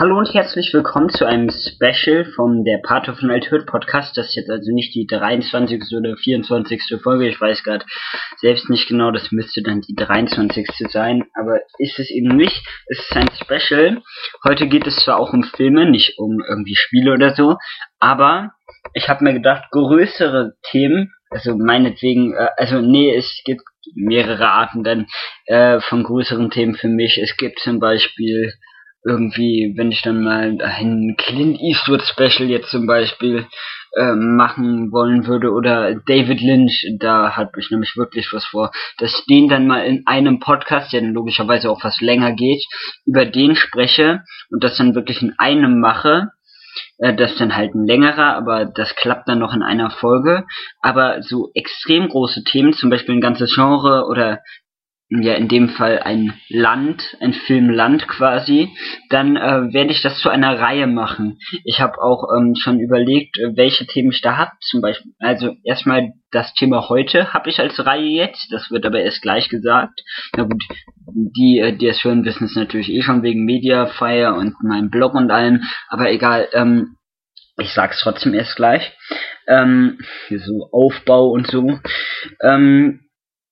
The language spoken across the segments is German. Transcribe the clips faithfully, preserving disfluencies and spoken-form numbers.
Hallo und herzlich willkommen zu einem Special von der Part of Night Hood Podcast. Das ist jetzt also nicht die dreiundzwanzigste oder vierundzwanzigste Folge, ich weiß gerade selbst nicht genau, das müsste dann die dreiundzwanzigste sein, aber ist es eben nicht. Es ist ein Special. Heute geht es zwar auch um Filme, nicht um irgendwie Spiele oder so, aber ich habe mir gedacht, größere Themen, also meinetwegen, äh, also nee, es gibt mehrere Arten dann äh, von größeren Themen für mich. Es gibt zum Beispiel irgendwie, wenn ich dann mal ein Clint Eastwood Special jetzt zum Beispiel äh, machen wollen würde oder David Lynch, da habe ich nämlich wirklich was vor, dass ich den dann mal in einem Podcast, der dann logischerweise auch was länger geht, über den spreche und das dann wirklich in einem mache. Äh, das ist dann halt ein längerer, aber das klappt dann noch in einer Folge. Aber so extrem große Themen, zum Beispiel ein ganzes Genre oder ja in dem Fall ein Land, ein Filmland quasi, dann äh, werde ich das zu einer Reihe machen. Ich habe auch ähm, schon überlegt, äh, welche Themen ich da habe. Zum Beispiel, also erstmal das Thema heute habe ich als Reihe jetzt, das wird aber erst gleich gesagt. Na gut, die, äh, die es hören, wissen es natürlich eh schon wegen Mediafire und meinem Blog und allem, aber egal, ähm, ich sag's trotzdem erst gleich. Ähm, so Aufbau und so. Ähm,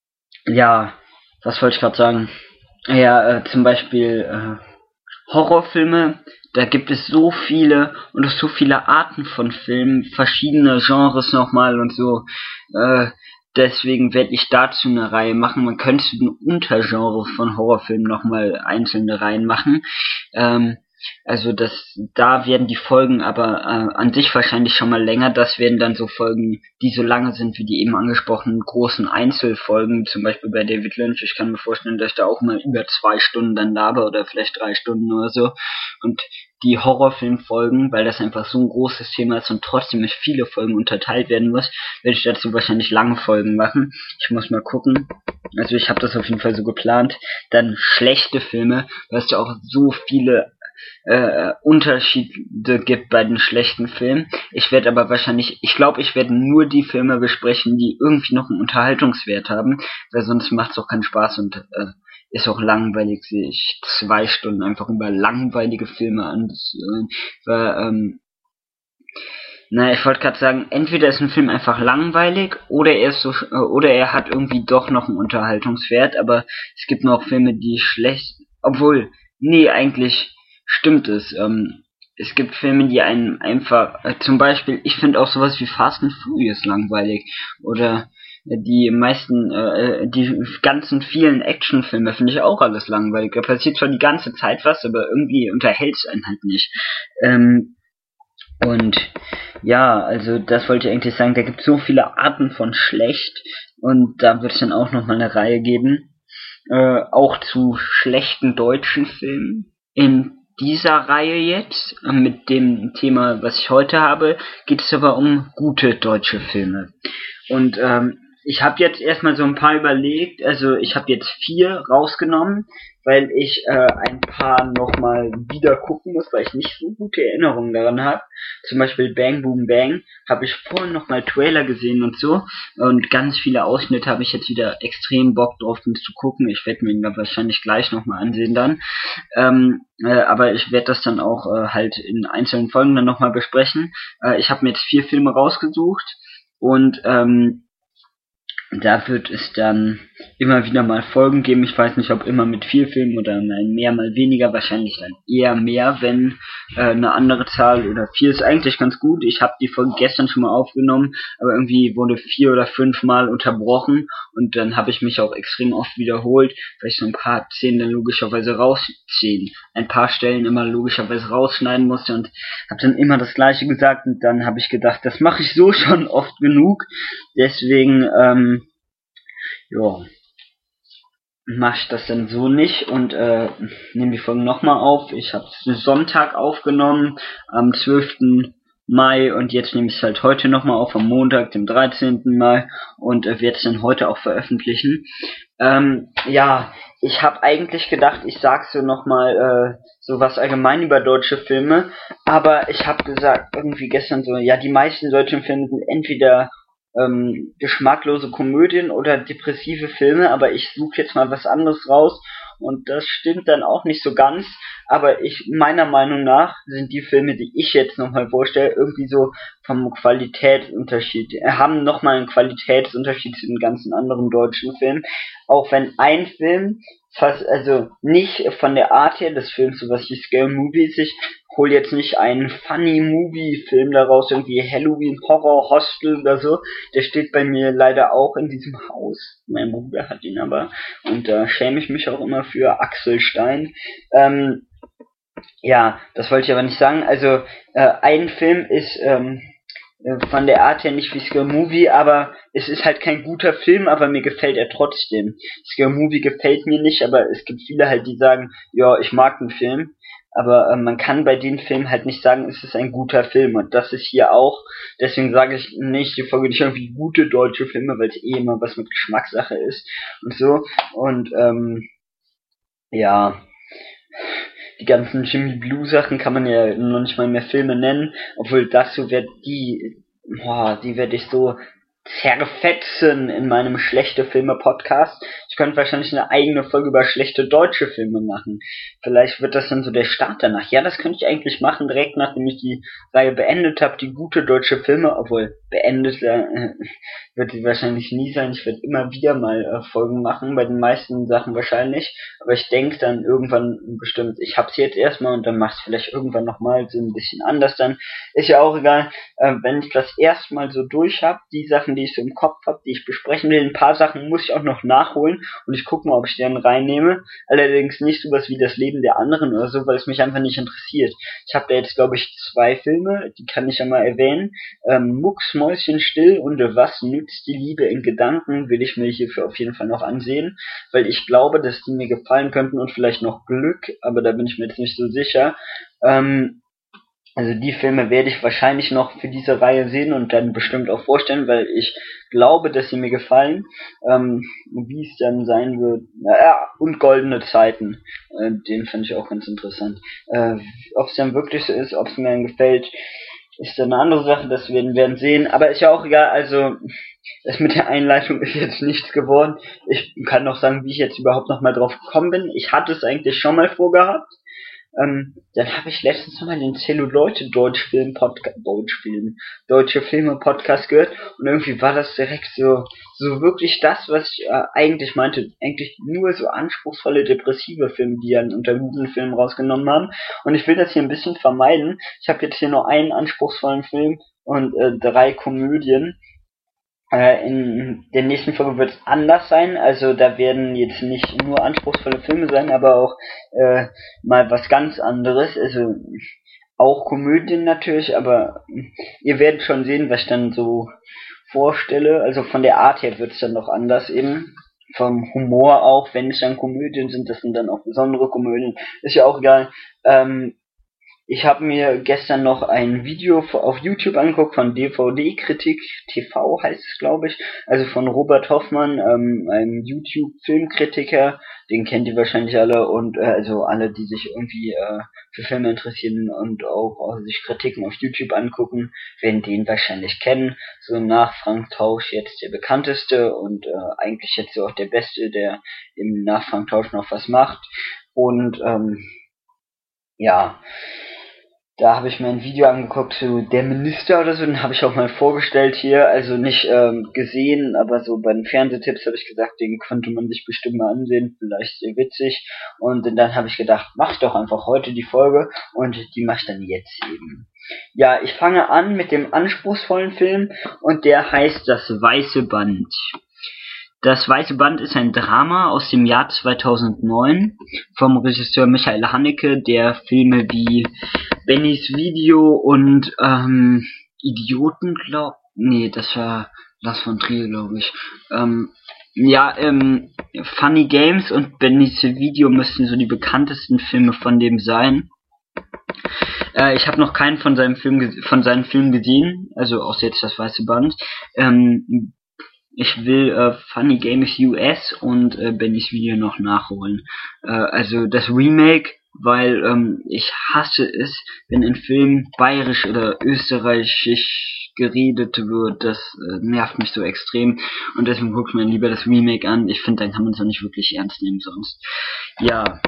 ja, was wollte ich gerade sagen? Ja, äh, zum Beispiel äh, Horrorfilme, da gibt es so viele und auch so viele Arten von Filmen, verschiedene Genres nochmal und so. Äh, deswegen werde ich dazu eine Reihe machen. Man könnte ein Untergenre von Horrorfilmen nochmal einzelne Reihen machen. Ähm, Also das, da werden die Folgen aber äh, an sich wahrscheinlich schon mal länger. Das werden dann so Folgen, die so lange sind wie die eben angesprochenen großen Einzelfolgen, zum Beispiel bei David Lynch. Ich kann mir vorstellen, dass ich da auch mal über zwei Stunden dann laber oder vielleicht drei Stunden oder so. Und die Horrorfilmfolgen, weil das einfach so ein großes Thema ist und trotzdem mit viele Folgen unterteilt werden muss, werde ich dazu wahrscheinlich lange Folgen machen. Ich muss mal gucken. Also ich habe das auf jeden Fall so geplant. Dann schlechte Filme, weil es ja auch so viele äh, Unterschiede gibt bei den schlechten Filmen. Ich werde aber wahrscheinlich, ich glaube, ich werde nur die Filme besprechen, die irgendwie noch einen Unterhaltungswert haben, weil sonst macht es auch keinen Spaß und äh, ist auch langweilig, sich zwei Stunden einfach über langweilige Filme anzuhören. Weil, ähm, na, ich wollte gerade sagen, entweder ist ein Film einfach langweilig oder er ist so, äh, oder er hat irgendwie doch noch einen Unterhaltungswert, aber es gibt noch Filme, die schlecht, obwohl, nee, eigentlich stimmt es. Ähm, es gibt Filme, die einen einfach, äh, zum Beispiel, ich finde auch sowas wie Fast and Furious langweilig. Oder äh, die meisten, äh, die ganzen vielen Actionfilme finde ich auch alles langweilig. Da passiert zwar die ganze Zeit was, aber irgendwie unterhält es einen halt nicht. Ähm, und ja, also das wollte ich eigentlich sagen, da gibt es so viele Arten von schlecht und da wird es dann auch nochmal eine Reihe geben. Äh, auch zu schlechten deutschen Filmen. In dieser Reihe jetzt, äh, mit dem Thema, was ich heute habe, geht es aber um gute deutsche Filme. Und ähm, ich habe jetzt erstmal so ein paar überlegt, also ich habe jetzt vier rausgenommen, weil ich äh, ein paar nochmal wieder gucken muss, weil ich nicht so gute Erinnerungen daran habe. Zum Beispiel Bang Boom Bang habe ich vorhin nochmal Trailer gesehen und so und ganz viele Ausschnitte habe ich jetzt wieder extrem Bock drauf, den zu gucken. Ich werde mir ihn da wahrscheinlich gleich nochmal ansehen dann. Ähm, äh, aber ich werde das dann auch äh, halt in einzelnen Folgen dann nochmal besprechen. Äh, ich habe mir jetzt vier Filme rausgesucht und ähm, da wird es dann immer wieder mal Folgen geben. Ich weiß nicht, ob immer mit vier Filmen oder mal mehr, mal weniger. Wahrscheinlich dann eher mehr, wenn äh, eine andere Zahl oder vier ist eigentlich ganz gut. Ich habe die Folge gestern schon mal aufgenommen, aber irgendwie wurde vier oder fünf Mal unterbrochen und dann habe ich mich auch extrem oft wiederholt, weil ich so ein paar Szenen dann logischerweise rausziehen, ein paar Stellen immer logischerweise rausschneiden musste und habe dann immer das Gleiche gesagt und dann habe ich gedacht, das mache ich so schon oft genug. Deswegen, ähm, ja, mach ich das dann so nicht und äh, nehme die Folge nochmal auf. Ich habe es Sonntag aufgenommen, am zwölften Mai und jetzt nehme ich es halt heute nochmal auf, am Montag, dem dreizehnten Mai und äh, werde es dann heute auch veröffentlichen. Ähm, ja, ich habe eigentlich gedacht, ich sag so nochmal äh, so was allgemein über deutsche Filme, aber ich habe gesagt irgendwie gestern so, ja, die meisten deutschen Filme sind entweder ähm, geschmacklose Komödien oder depressive Filme, aber ich suche jetzt mal was anderes raus und das stimmt dann auch nicht so ganz, aber ich, meiner Meinung nach, sind die Filme, die ich jetzt nochmal vorstelle, irgendwie so vom Qualitätsunterschied, äh, haben nochmal einen Qualitätsunterschied zu den ganzen anderen deutschen Filmen, auch wenn ein Film fast, also nicht von der Art her des Films, sowas wie Scary Movie ist, ich hol jetzt nicht einen Funny Movie Film daraus, irgendwie Halloween Horror Hostel oder so, der steht bei mir leider auch in diesem Haus, mein Bruder hat ihn aber, und da schäme ich mich auch immer für, Axel Stein. ähm, ja, das wollte ich aber nicht sagen, also äh, ein Film ist ähm, von der Art her nicht wie Scary Movie, aber es ist halt kein guter Film, aber mir gefällt er trotzdem. Scary Movie gefällt mir nicht, aber es gibt viele halt, die sagen, ja, ich mag den Film, aber äh, man kann bei den Filmen halt nicht sagen, es ist ein guter Film, und das ist hier auch, deswegen sage ich nicht, die Folge nicht irgendwie gute deutsche Filme, weil es eh immer was mit Geschmackssache ist und so, und ähm, ja, die ganzen Jimmy Blue Sachen kann man ja noch nicht mal mehr Filme nennen, obwohl dazu wird die, boah, die werde ich so zerfetzen in meinem schlechte Filme Podcast. Ich könnte wahrscheinlich eine eigene Folge über schlechte deutsche Filme machen. Vielleicht wird das dann so der Start danach. Ja, das könnte ich eigentlich machen, direkt nachdem ich die Reihe beendet habe, die gute deutsche Filme, obwohl beendet äh, wird sie wahrscheinlich nie sein. Ich werde immer wieder mal äh, Folgen machen, bei den meisten Sachen wahrscheinlich, aber ich denke dann irgendwann bestimmt, ich hab's jetzt erstmal und dann mach's vielleicht irgendwann nochmal so ein bisschen anders dann. Ist ja auch egal, äh, wenn ich das erstmal so durch hab, die Sachen, die ich so im Kopf hab, die ich besprechen will, ein paar Sachen muss ich auch noch nachholen und ich gucke mal, ob ich die dann reinnehme. Allerdings nicht sowas wie das Leben der anderen oder so, weil es mich einfach nicht interessiert. Ich habe da jetzt, glaube ich, zwei Filme, die kann ich ja mal erwähnen. Ähm, Mucksmäuschenstill und Was nützt die Liebe in Gedanken will ich mir hierfür auf jeden Fall noch ansehen, weil ich glaube, dass die mir gefallen könnten, und vielleicht noch Glück, aber da bin ich mir jetzt nicht so sicher. Ähm, Also die Filme werde ich wahrscheinlich noch für diese Reihe sehen und dann bestimmt auch vorstellen, weil ich glaube, dass sie mir gefallen. Ähm, wie es dann sein wird. Naja, und Goldene Zeiten. Äh, den fand ich auch ganz interessant. Äh, ob es dann wirklich so ist, ob es mir dann gefällt, ist dann eine andere Sache, das werden wir sehen. Aber ist ja auch egal, also das mit der Einleitung ist jetzt nichts geworden. Ich kann noch sagen, wie ich jetzt überhaupt noch mal drauf gekommen bin. Ich hatte es eigentlich schon mal vorgehabt. Ähm, dann habe ich letztens nochmal den Celluleute Deutschfilm Podcast, Deutschfilm, Deutsche Filme Podcast gehört, und irgendwie war das direkt so, so wirklich das, was ich äh, eigentlich meinte, eigentlich nur so anspruchsvolle depressive Filme, die dann unter guten Filmen rausgenommen haben, und ich will das hier ein bisschen vermeiden. Ich habe jetzt hier nur einen anspruchsvollen Film und äh, drei Komödien. Äh, in der nächsten Folge wird es anders sein, also da werden jetzt nicht nur anspruchsvolle Filme sein, aber auch äh, mal was ganz anderes, also auch Komödien natürlich, aber ihr werdet schon sehen, was ich dann so vorstelle, also von der Art her wird es dann noch anders eben, vom Humor auch, wenn es dann Komödien sind, das sind dann auch besondere Komödien, ist ja auch egal. ähm, Ich habe mir gestern noch ein Video auf YouTube angeguckt von D V D-Kritik T V heißt es, glaube ich, also von Robert Hoffmann, ähm, einem YouTube-Filmkritiker, den kennt ihr wahrscheinlich alle, und äh, also alle, die sich irgendwie äh, für Filme interessieren und auch, auch sich Kritiken auf YouTube angucken, werden den wahrscheinlich kennen. So nach Frank Tausch jetzt der bekannteste und äh, eigentlich jetzt so auch der Beste, der im nach Frank Tausch noch was macht. Und ähm, ja, da habe ich mir ein Video angeguckt zu Der Minister oder so, den habe ich auch mal vorgestellt hier, also nicht ähm, gesehen, aber so bei den Fernsehtipps habe ich gesagt, den könnte man sich bestimmt mal ansehen, vielleicht sehr witzig, und dann habe ich gedacht, mach ich doch einfach heute die Folge, und die mache ich dann jetzt eben. Ja, ich fange an mit dem anspruchsvollen Film, und der heißt Das Weiße Band. Das Weiße Band ist ein Drama aus dem Jahr zweitausendneun vom Regisseur Michael Haneke, der Filme wie Bennys Video und ähm, Idioten, glaub, nee, das war Lars von Trier, glaube ich. Ähm, ja, ähm, Funny Games und Bennys Video müssten so die bekanntesten Filme von dem sein. Äh, ich habe noch keinen von seinem Film von seinen Filmen gesehen, also außer jetzt Das Weiße Band. Ähm, Ich will äh, Funny Games U S und äh, Bennys Video noch nachholen. Äh, also das Remake, weil ähm, ich hasse es, wenn in Filmen bayerisch oder österreichisch geredet wird, das äh, nervt mich so extrem und deswegen guckt man lieber das Remake an. Ich finde, dann kann man es auch nicht wirklich ernst nehmen sonst. Ja,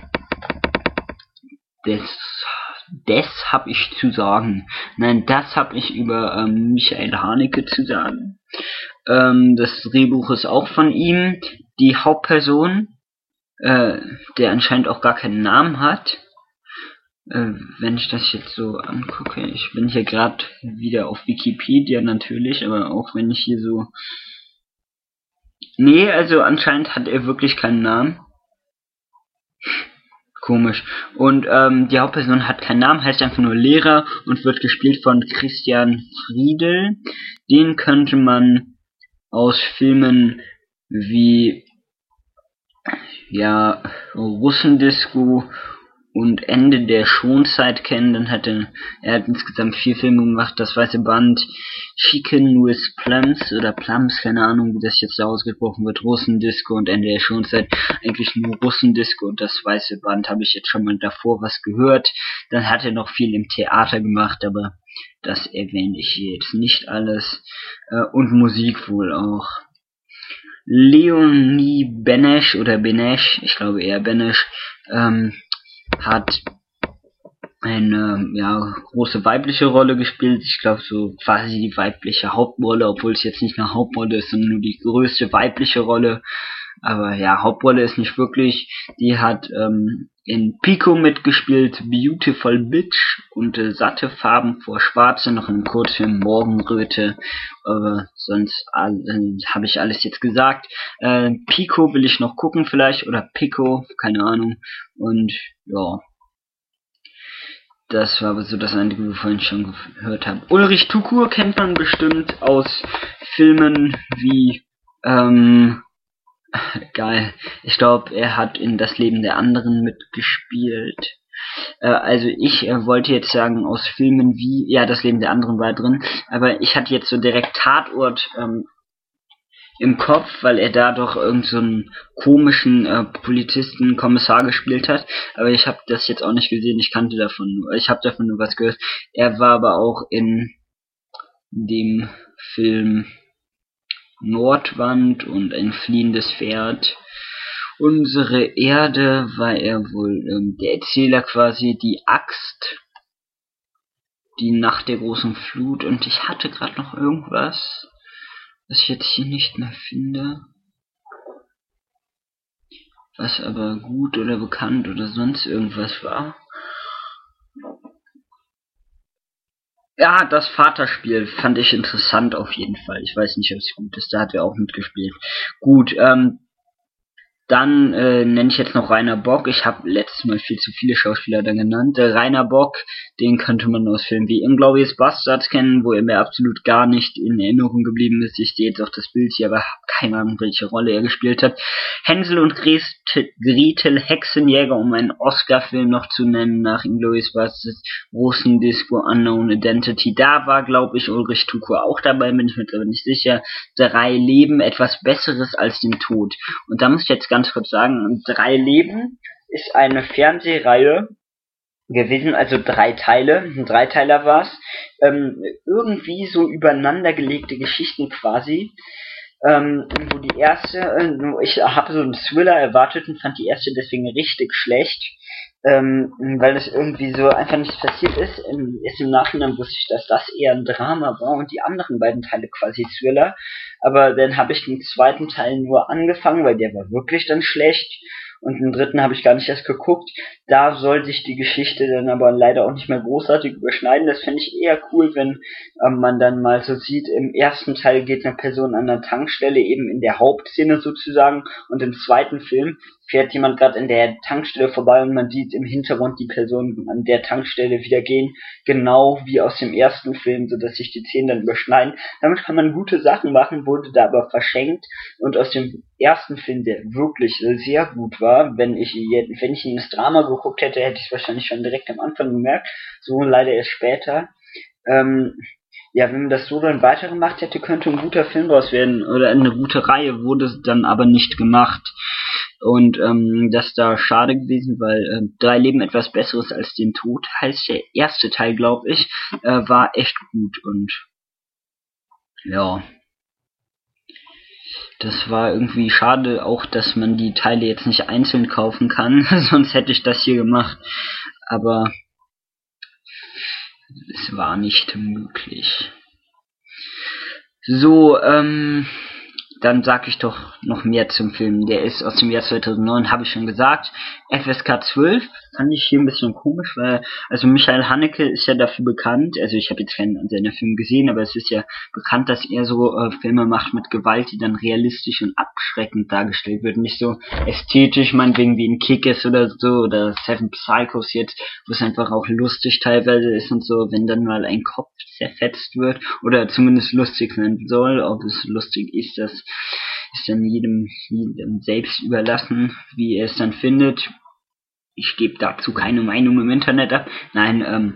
das, das hab ich zu sagen. Nein, das hab ich über ähm, Michael Haneke zu sagen. Ähm, das Drehbuch ist auch von ihm. Die Hauptperson, äh, der anscheinend auch gar keinen Namen hat, äh, wenn ich das jetzt so angucke, ich bin hier gerade wieder auf Wikipedia natürlich, aber auch wenn ich hier so... Nee, also anscheinend hat er wirklich keinen Namen. Komisch. Und ähm, die Hauptperson hat keinen Namen, heißt einfach nur Lehrer und wird gespielt von Christian Friedel. Den könnte man aus Filmen wie ja Russendisco und Ende der Schonzeit kennen. Dann hat er, er hat insgesamt vier Filme gemacht, das weiße Band, Chicken with Plums oder Plums, keine Ahnung, wie das jetzt da ausgesprochen wird, Russendisco und Ende der Schonzeit, eigentlich nur Russendisco und das weiße Band habe ich jetzt schon mal davor was gehört. Dann hat er noch viel im Theater gemacht, aber das erwähne ich hier jetzt nicht alles. Äh, und Musik wohl auch. Leonie Benesch oder Benesch, ich glaube eher Benesch, ähm, hat eine ja, große weibliche Rolle gespielt. Ich glaube so quasi die weibliche Hauptrolle, obwohl es jetzt nicht eine Hauptrolle ist, sondern nur die größte weibliche Rolle. Aber ja, Hauptrolle ist nicht wirklich. Die hat ähm, in Pico mitgespielt, Beautiful Bitch und äh, Satte Farben vor Schwarze, noch in einem Kurzfilm Morgenröte. Aber sonst äh, habe ich alles jetzt gesagt. Äh, Pico will ich noch gucken vielleicht, oder Pico, keine Ahnung. Und ja, das war aber so das Einzige, wovon ich schon gehört habe. Ulrich Tukur kennt man bestimmt aus Filmen wie, ähm, geil, ich glaube, er hat in Das Leben der anderen mitgespielt. Äh, also ich äh, wollte jetzt sagen, aus Filmen wie, ja, Das Leben der anderen war drin, aber ich hatte jetzt so direkt Tatort, ähm, im Kopf, weil er da doch irgend so einen komischen äh, Polizisten, Kommissar gespielt hat. Aber ich habe das jetzt auch nicht gesehen, ich kannte davon nur, ich habe davon nur was gehört. Er war aber auch in dem Film Nordwand und Ein fliehendes Pferd. Unsere Erde war er wohl ähm, der Erzähler quasi, die Axt, die Nacht der großen Flut und ich hatte gerade noch irgendwas, was ich jetzt hier nicht mehr finde, was aber gut oder bekannt oder sonst irgendwas war. Ja, das Vaterspiel fand ich interessant auf jeden Fall. Ich weiß nicht, ob es gut ist, da hat er auch mitgespielt. Gut, ähm, dann äh, nenne ich jetzt noch Rainer Bock. Ich habe letztes Mal viel zu viele Schauspieler dann genannt. Äh, Rainer Bock, den könnte man aus Filmen wie Inglourious Basterds kennen, wo er mir absolut gar nicht in Erinnerung geblieben ist. Ich sehe jetzt auch das Bild hier, aber habe keine Ahnung, welche Rolle er gespielt hat. Hänsel und Gretel, Hexenjäger, um einen Oscar-Film noch zu nennen, nach Inglourious Basterds, Russendisco, Unknown Identity. Da war, glaube ich, Ulrich Tukur auch dabei, bin ich mir aber nicht sicher. Drei Leben, etwas Besseres als den Tod. Und da muss ich jetzt ganz kurz sagen, Drei Leben ist eine Fernsehreihe gewesen, also drei Teile, ein Dreiteiler war's, ähm, irgendwie so übereinander gelegte Geschichten quasi, ähm, wo die erste, äh, ich habe so einen Thriller erwartet und fand die erste deswegen richtig schlecht, ähm, weil es irgendwie so einfach nichts passiert ist. Im, erst im Nachhinein wusste ich, dass das eher ein Drama war und die anderen beiden Teile quasi Thriller. Aber dann habe ich den zweiten Teil nur angefangen, weil der war wirklich dann schlecht. Und den dritten habe ich gar nicht erst geguckt. Da soll sich die Geschichte dann aber leider auch nicht mehr großartig überschneiden. Das fände ich eher cool, wenn ähm, man dann mal so sieht, im ersten Teil geht eine Person an der Tankstelle, eben in der Hauptszene sozusagen, und im zweiten Film fährt jemand gerade in der Tankstelle vorbei und man sieht im Hintergrund die Person an der Tankstelle wieder gehen, genau wie aus dem ersten Film, sodass sich die Szenen dann überschneiden. Damit kann man gute Sachen machen, wurde da aber verschenkt, und aus dem ersten Film, der wirklich sehr gut war, wenn ich wenn ich ihn ins Drama geguckt hätte, hätte ich es wahrscheinlich schon direkt am Anfang gemerkt, so leider erst später. Ähm, ja, wenn man das so dann weitergemacht hätte, könnte ein guter Film draus werden, oder eine gute Reihe, wurde es dann aber nicht gemacht. Und ähm, das ist da schade gewesen, weil äh, Drei Leben etwas Besseres als den Tod heißt der erste Teil, glaube ich, äh, war echt gut und ja. Das war irgendwie schade, auch dass man die Teile jetzt nicht einzeln kaufen kann, sonst hätte ich das hier gemacht. Aber es war nicht möglich. So, ähm, dann sag ich doch noch mehr zum Film. Der ist aus dem Jahr zweitausendneun, habe ich schon gesagt. F S K zwölf fand ich hier ein bisschen komisch, weil, also Michael Haneke ist ja dafür bekannt, also ich habe jetzt keinen seiner Filme gesehen, aber es ist ja bekannt, dass er so äh, Filme macht mit Gewalt, die dann realistisch und abschreckend dargestellt wird. Nicht so ästhetisch, meinetwegen wie in Kick-Ass oder so, oder Seven Psychos jetzt, wo es einfach auch lustig teilweise ist und so, wenn dann mal ein Kopf zerfetzt wird, oder zumindest lustig sein soll. Ob es lustig ist, das ist dann jedem, jedem selbst überlassen, wie er es dann findet. Ich gebe dazu keine Meinung im Internet ab. Nein, ähm,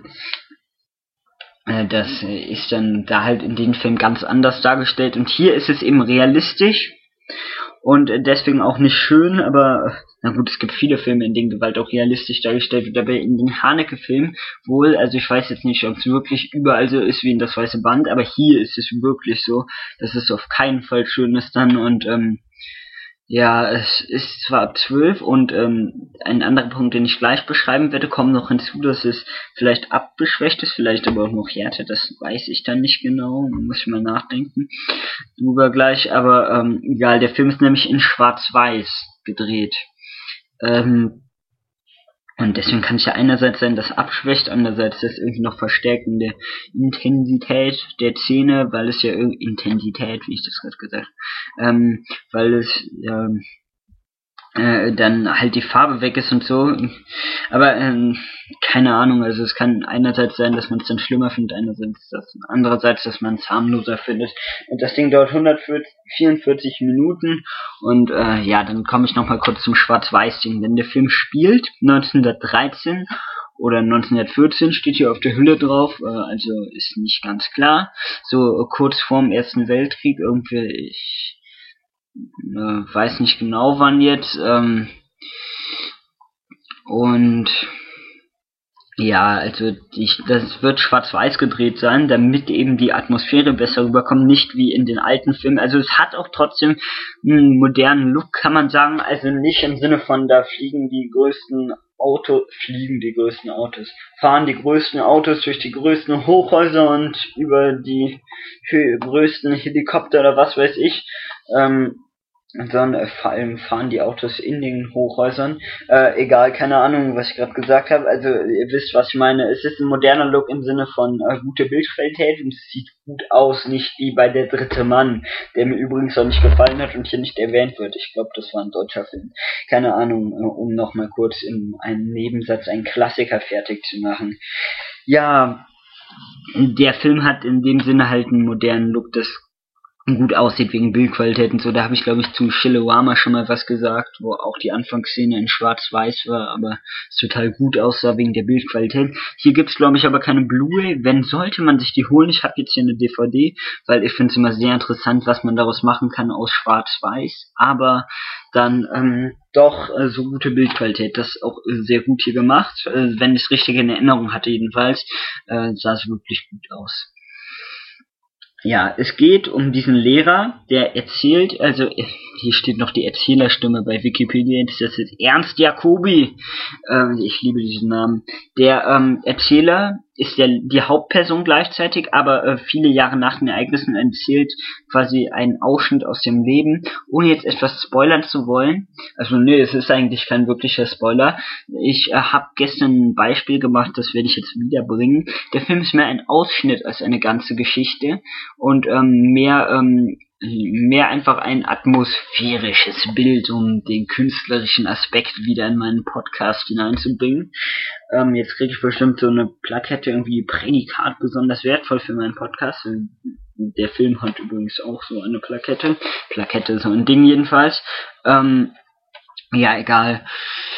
äh, das ist dann da halt in den Film ganz anders dargestellt. Und hier ist es eben realistisch und deswegen auch nicht schön, aber na gut, es gibt viele Filme, in denen Gewalt auch realistisch dargestellt wird, aber in den Haneke-Filmen wohl, also ich weiß jetzt nicht, ob es wirklich überall so ist wie in Das Weiße Band, aber hier ist es wirklich so, dass es auf keinen Fall schön ist dann und ähm, ja, es ist zwar ab zwölf und ähm, ein anderer Punkt, den ich gleich beschreiben werde, kommt noch hinzu, dass es vielleicht abgeschwächt ist, vielleicht aber auch noch härter, das weiß ich dann nicht genau, muss ich mal nachdenken drüber gleich, aber ähm, egal, der Film ist nämlich in Schwarz-Weiß gedreht. Ähm, und deswegen kann es ja einerseits sein, dass abschwächt, andererseits das irgendwie noch verstärkt in der Intensität der Szene, weil es ja irgendwie Intensität, wie ich das gerade gesagt, ähm, weil es ja äh, dann halt die Farbe weg ist und so. Aber ähm, keine Ahnung, also es kann einerseits sein, dass man es dann schlimmer findet, einerseits das, andererseits, dass man es harmloser findet. Und das Ding dauert hundertvierundvierzig Minuten und äh, ja, dann komme ich nochmal kurz zum Schwarz-Weiß-Ding. Wenn der Film spielt, neunzehnhundertdreizehn oder neunzehnhundertvierzehn steht hier auf der Hülle drauf, äh, also ist nicht ganz klar. So äh, kurz vorm Ersten Weltkrieg, irgendwie, ich äh, weiß nicht genau wann jetzt, ähm, und ja, also ich, das wird schwarz-weiß gedreht sein, damit eben die Atmosphäre besser rüberkommt, nicht wie in den alten Filmen. Also es hat auch trotzdem einen modernen Look, kann man sagen, also nicht im Sinne von, da fliegen die größten Autos, fliegen die größten Autos, fahren die größten Autos durch die größten Hochhäuser und über die größten Helikopter oder was weiß ich, ähm, sondern äh, vor allem fahren die Autos in den Hochhäusern. Äh, egal, keine Ahnung, was ich gerade gesagt habe. Also ihr wisst, was ich meine. Es ist ein moderner Look im Sinne von äh, gute Bildqualität und es sieht gut aus, nicht wie bei Der dritte Mann, der mir übrigens auch nicht gefallen hat und hier nicht erwähnt wird. Ich glaube, das war ein deutscher Film. Keine Ahnung, äh, um nochmal kurz in einem Nebensatz einen Klassiker fertig zu machen. Ja, der Film hat in dem Sinne halt einen modernen Look, das gut aussieht wegen Bildqualität und so. Da habe ich, glaube ich, zu Chilewama schon mal was gesagt, wo auch die Anfangsszene in Schwarz-Weiß war, aber es total gut aussah wegen der Bildqualität. Hier gibt's, glaube ich, aber keine Blu-ray. Wenn, sollte man sich die holen. Ich habe jetzt hier eine D V D, weil ich finde es immer sehr interessant, was man daraus machen kann aus Schwarz-Weiß. Aber dann ähm, doch äh, so gute Bildqualität. Das ist auch äh, sehr gut hier gemacht. Äh, wenn ich es richtig in Erinnerung hatte jedenfalls, äh, sah es wirklich gut aus. Ja, es geht um diesen Lehrer, der erzählt, also hier steht noch die Erzählerstimme bei Wikipedia, das ist Ernst Jacobi, ähm, ich liebe diesen Namen. Der ähm, Erzähler ist ja die Hauptperson gleichzeitig, aber äh, viele Jahre nach den Ereignissen erzählt quasi einen Ausschnitt aus dem Leben, ohne jetzt etwas spoilern zu wollen. Also nee, es ist eigentlich kein wirklicher Spoiler. Ich äh, habe gestern ein Beispiel gemacht, das werde ich jetzt wiederbringen. Der Film ist mehr ein Ausschnitt als eine ganze Geschichte und ähm, mehr ähm, mehr einfach ein atmosphärisches Bild, um den künstlerischen Aspekt wieder in meinen Podcast hineinzubringen. Ähm, jetzt kriege ich bestimmt so eine Plakette, irgendwie Prädikat, besonders wertvoll für meinen Podcast. Der Film hat übrigens auch so eine Plakette. Plakette, so ein Ding jedenfalls. Ähm, ja, egal.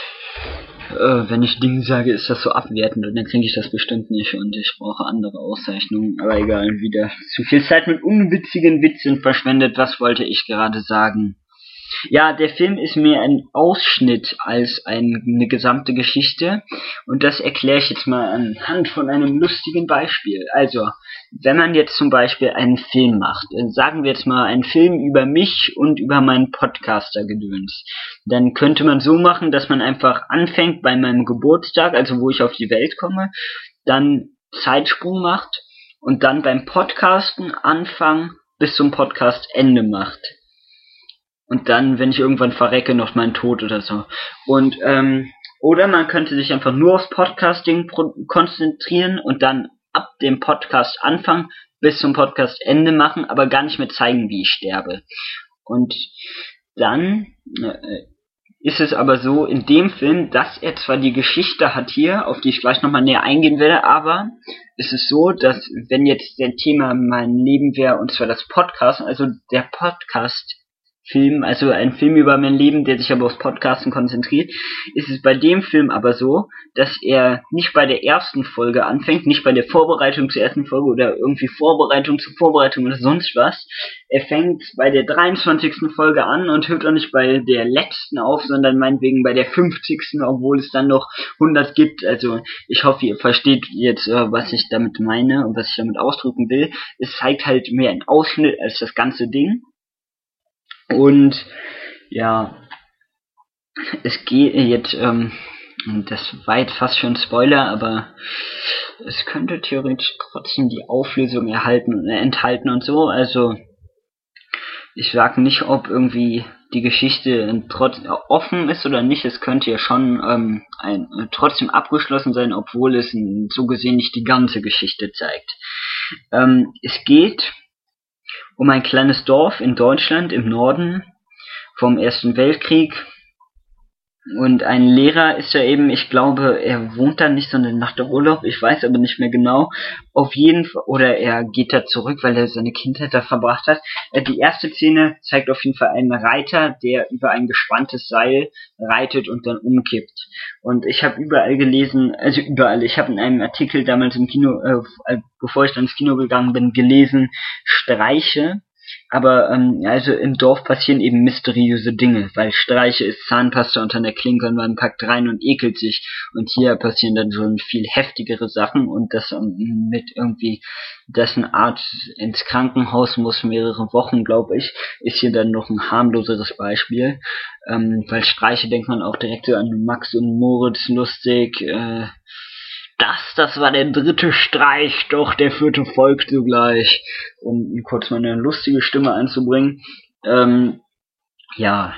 Äh, wenn ich Dinge sage, ist das so abwertend und dann kriege ich das bestimmt nicht und ich brauche andere Auszeichnungen. Aber egal, wieder zu viel Zeit mit unwitzigen Witzen verschwendet. Was wollte ich gerade sagen? Ja, der Film ist mehr ein Ausschnitt als ein, eine gesamte Geschichte und das erkläre ich jetzt mal anhand von einem lustigen Beispiel. Also, wenn man jetzt zum Beispiel einen Film macht, sagen wir jetzt mal einen Film über mich und über meinen Podcaster-Gedöns, dann könnte man so machen, dass man einfach anfängt bei meinem Geburtstag, also wo ich auf die Welt komme, dann Zeitsprung macht und dann beim Podcasten Anfang bis zum Podcast-Ende macht. Und dann, wenn ich irgendwann verrecke, noch meinen Tod oder so. Und, ähm, oder man könnte sich einfach nur aufs Podcasting konzentrieren und dann ab dem Podcast Anfang bis zum Podcast Ende machen, aber gar nicht mehr zeigen, wie ich sterbe. Und dann äh, ist es aber so in dem Film, dass er zwar die Geschichte hat hier, auf die ich gleich nochmal näher eingehen werde, aber es ist so, dass wenn jetzt der Thema mein Leben wäre, und zwar das Podcast, also der Podcast Film, also ein Film über mein Leben, der sich aber aufs Podcasten konzentriert, ist es bei dem Film aber so, dass er nicht bei der ersten Folge anfängt, nicht bei der Vorbereitung zur ersten Folge oder irgendwie Vorbereitung zur Vorbereitung oder sonst was. Er fängt bei der dreiundzwanzigsten Folge an und hört auch nicht bei der letzten auf, sondern meinetwegen bei der fünfzigsten, obwohl es dann noch hundert gibt. Also ich hoffe, ihr versteht jetzt, was ich damit meine und was ich damit ausdrücken will. Es zeigt halt mehr einen Ausschnitt als das ganze Ding. Und ja, es geht jetzt, ähm, das war jetzt fast schon Spoiler, aber es könnte theoretisch trotzdem die Auflösung erhalten, äh, enthalten und so. Also ich sag nicht, ob irgendwie die Geschichte trotz offen ist oder nicht. Es könnte ja schon ähm, ein, äh, trotzdem abgeschlossen sein, obwohl es n, so gesehen nicht die ganze Geschichte zeigt. Ähm, es geht um ein kleines Dorf in Deutschland im Norden vom Ersten Weltkrieg. Und ein Lehrer ist ja eben, ich glaube, er wohnt da nicht, sondern macht da Urlaub, ich weiß aber nicht mehr genau. Auf jeden Fall, oder er geht da zurück, weil er seine Kindheit da verbracht hat. Äh, die erste Szene zeigt auf jeden Fall einen Reiter, der über ein gespanntes Seil reitet und dann umkippt. Und ich habe überall gelesen, also überall, ich habe in einem Artikel damals im Kino, äh, bevor ich dann ins Kino gegangen bin, gelesen, Streiche. Aber ähm, also im Dorf passieren eben mysteriöse Dinge, weil Streiche ist Zahnpasta unter der Klinke und man packt rein und ekelt sich. Und hier passieren dann schon viel heftigere Sachen und das um, mit irgendwie, dass ein Arzt ins Krankenhaus muss, mehrere Wochen, glaube ich, ist hier dann noch ein harmloseres Beispiel. Ähm, weil Streiche denkt man auch direkt so an Max und Moritz, lustig, äh, Das, das war der dritte Streich, doch der vierte folgt sogleich. Um kurz mal eine lustige Stimme einzubringen. Ähm, ja,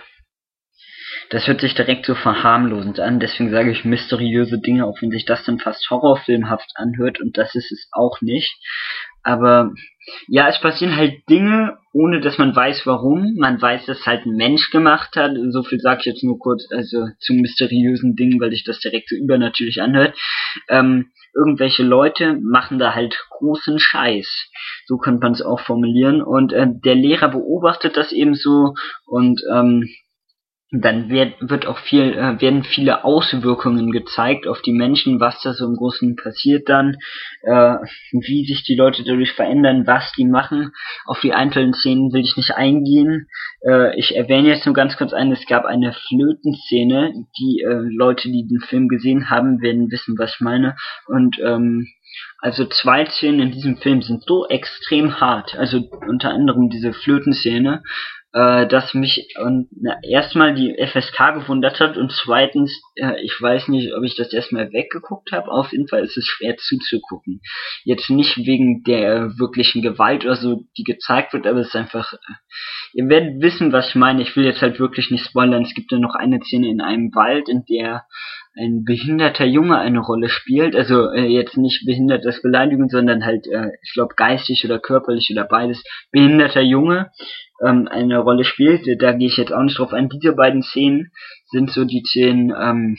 das hört sich direkt so verharmlosend an, deswegen sage ich mysteriöse Dinge, auch wenn sich das dann fast horrorfilmhaft anhört, und das ist es auch nicht. Aber ja, es passieren halt Dinge, ohne dass man weiß warum. Man weiß, dass halt ein Mensch gemacht hat. So viel sage ich jetzt nur kurz, also zu mysteriösen Dingen, weil sich das direkt so übernatürlich anhört. Ähm, irgendwelche Leute machen da halt großen Scheiß. So könnte man es auch formulieren. Und äh, der Lehrer beobachtet das eben so und ähm, dann wird, wird auch viel, äh, werden viele Auswirkungen gezeigt auf die Menschen, was da so im Großen passiert dann, äh, wie sich die Leute dadurch verändern, was die machen. Auf die einzelnen Szenen will ich nicht eingehen. Äh, ich erwähne jetzt nur ganz kurz ein, es gab eine Flötenszene, die äh, Leute, die den Film gesehen haben, werden wissen, was ich meine. Und ähm, also zwei Szenen in diesem Film sind so extrem hart, also unter anderem diese Flötenszene, äh, dass mich und na, erstmal die F S K gewundert hat und zweitens, äh, ich weiß nicht, ob ich das erstmal weggeguckt habe, auf jeden Fall ist es schwer zuzugucken. Jetzt nicht wegen der wirklichen Gewalt oder so, die gezeigt wird, aber es ist einfach, äh, ihr werdet wissen, was ich meine. Ich will jetzt halt wirklich nicht spoilern. Es gibt ja noch eine Szene in einem Wald, in der ein behinderter Junge eine Rolle spielt, also äh, jetzt nicht behindert als Beleidigung, sondern halt, äh, ich glaube geistig oder körperlich oder beides, behinderter Junge ähm, eine Rolle spielt. Da gehe ich jetzt auch nicht drauf ein. Diese beiden Szenen sind so die Szenen, ähm,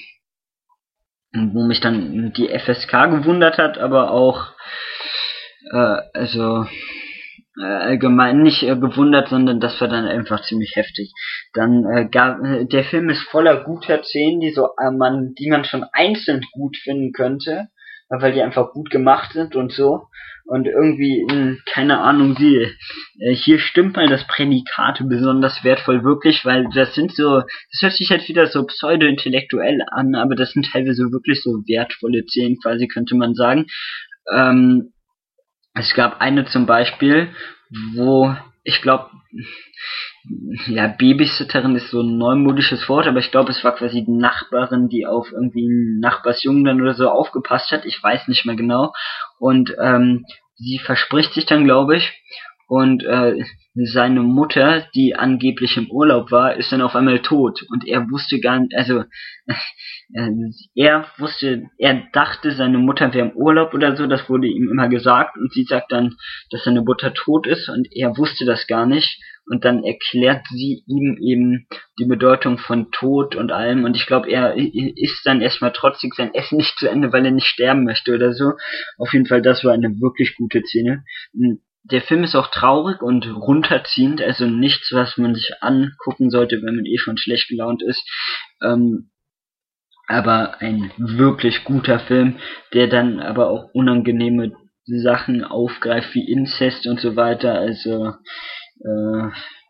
wo mich dann die F S K gewundert hat, aber auch äh, also äh, allgemein nicht äh, gewundert, sondern das war dann einfach ziemlich heftig. Dann äh, gab, äh, der Film ist voller guter Szenen, die so äh, man, die man schon einzeln gut finden könnte, weil die einfach gut gemacht sind und so. Und irgendwie, mh, keine Ahnung, wie, äh, hier stimmt mal das Prädikat besonders wertvoll wirklich, weil das sind so, das hört sich halt wieder so pseudo-intellektuell an, aber das sind teilweise wirklich so wertvolle Szenen, quasi könnte man sagen. Ähm, es gab eine zum Beispiel, wo, ich glaube, ja, Babysitterin ist so ein neumodisches Wort, aber ich glaube, es war quasi die Nachbarin, die auf irgendwie einen Nachbarsjungen dann oder so aufgepasst hat. Ich weiß nicht mehr genau. Und ähm, sie verspricht sich dann, glaube ich, und äh, seine Mutter, die angeblich im Urlaub war, ist dann auf einmal tot. Und er wusste gar nicht, also äh, er wusste, er dachte, seine Mutter wäre im Urlaub oder so, das wurde ihm immer gesagt. Und sie sagt dann, dass seine Mutter tot ist und er wusste das gar nicht. Und dann erklärt sie ihm eben die Bedeutung von Tod und allem. Und ich glaube, er isst dann erstmal trotzdem sein Essen nicht zu Ende, weil er nicht sterben möchte oder so. Auf jeden Fall, das war eine wirklich gute Szene. Der Film ist auch traurig und runterziehend, also nichts, was man sich angucken sollte, wenn man eh schon schlecht gelaunt ist. Ähm, aber ein wirklich guter Film, der dann aber auch unangenehme Sachen aufgreift, wie Inzest und so weiter. Also Äh,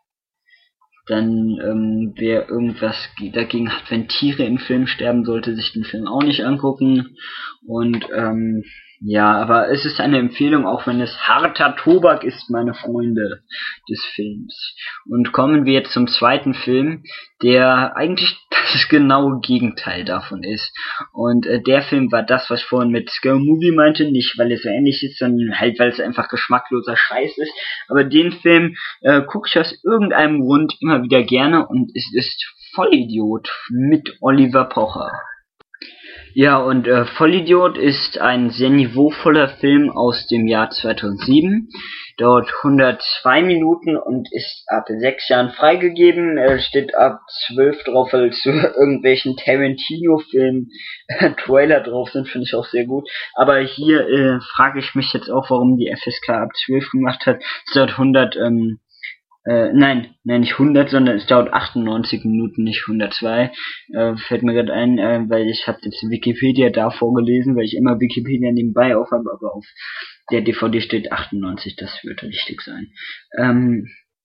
dann, ähm, wer irgendwas dagegen hat, wenn Tiere im Film sterben, sollte sich den Film auch nicht angucken. Und, ähm, ja, aber es ist eine Empfehlung, auch wenn es harter Tobak ist, meine Freunde des Films. Und kommen wir jetzt zum zweiten Film, der eigentlich das genaue Gegenteil davon ist. Und äh, der Film war das, was ich vorhin mit Scary Movie meinte, nicht weil es so ähnlich ist, sondern halt, weil es einfach geschmackloser Scheiß ist. Aber den Film äh, gucke ich aus irgendeinem Grund immer wieder gerne und es ist Vollidiot mit Oliver Pocher. Ja, und äh, Vollidiot ist ein sehr niveauvoller Film aus dem Jahr zweitausendsieben. Dauert hundertzwei Minuten und ist ab sechs Jahren freigegeben. Er steht ab zwölf drauf, weil zu irgendwelchen Tarantino-Filmen äh, Trailer drauf sind, finde ich auch sehr gut. Aber hier äh, frage ich mich jetzt auch, warum die F S K ab zwölf gemacht hat. Es dauert hundert, ähm, Äh, nein, nein, nicht hundert, sondern es dauert achtundneunzig Minuten, nicht hundertzwei. Äh, fällt mir gerade ein, äh, weil ich habe jetzt Wikipedia da vorgelesen, weil ich immer Wikipedia nebenbei aufhabe, aber auf der D V D steht achtundneunzig, das wird richtig sein. Ähm,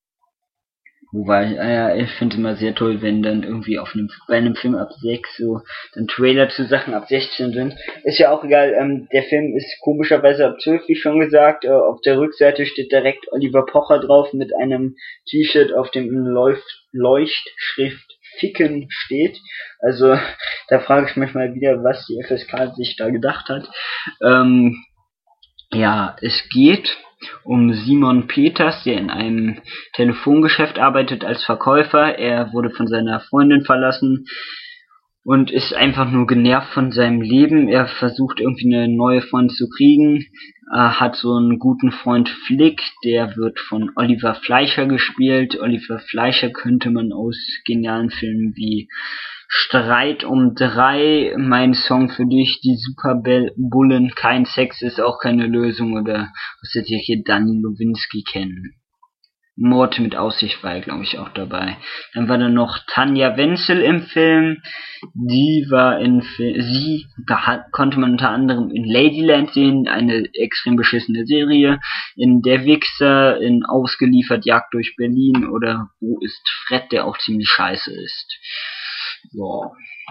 Wobei, äh, ich finde es immer sehr toll, wenn dann irgendwie auf einem, bei einem Film ab sechs so dann Trailer zu Sachen ab sechzehn sind. Ist ja auch egal, ähm, der Film ist komischerweise ab zwölf, wie schon gesagt. Äh, auf der Rückseite steht direkt Oliver Pocher drauf mit einem T-Shirt, auf dem Leucht Leuchtschrift Ficken steht. Also, da frage ich mich mal wieder, was die F S K sich da gedacht hat. Ähm, ja, es geht um Simon Peters, der in einem Telefongeschäft arbeitet als Verkäufer. Er wurde von seiner Freundin verlassen und ist einfach nur genervt von seinem Leben. Er versucht irgendwie eine neue Freundin zu kriegen. Er hat so einen guten Freund Flick, der wird von Oliver Fleischer gespielt. Oliver Fleischer könnte man aus genialen Filmen wie Streit um drei, Mein Song für dich, die Superbullen, Kein Sex ist auch keine Lösung oder was wird ihr hier Danny Lowinski kennen. Mord mit Aussicht war, glaube ich, auch dabei. Dann war da noch Tanja Wenzel im Film. Die war in Fi- sie da konnte man unter anderem in Ladyland sehen, eine extrem beschissene Serie, in Der Wichser, in Ausgeliefert, Jagd durch Berlin oder Wo ist Fred, der auch ziemlich scheiße ist. Ja.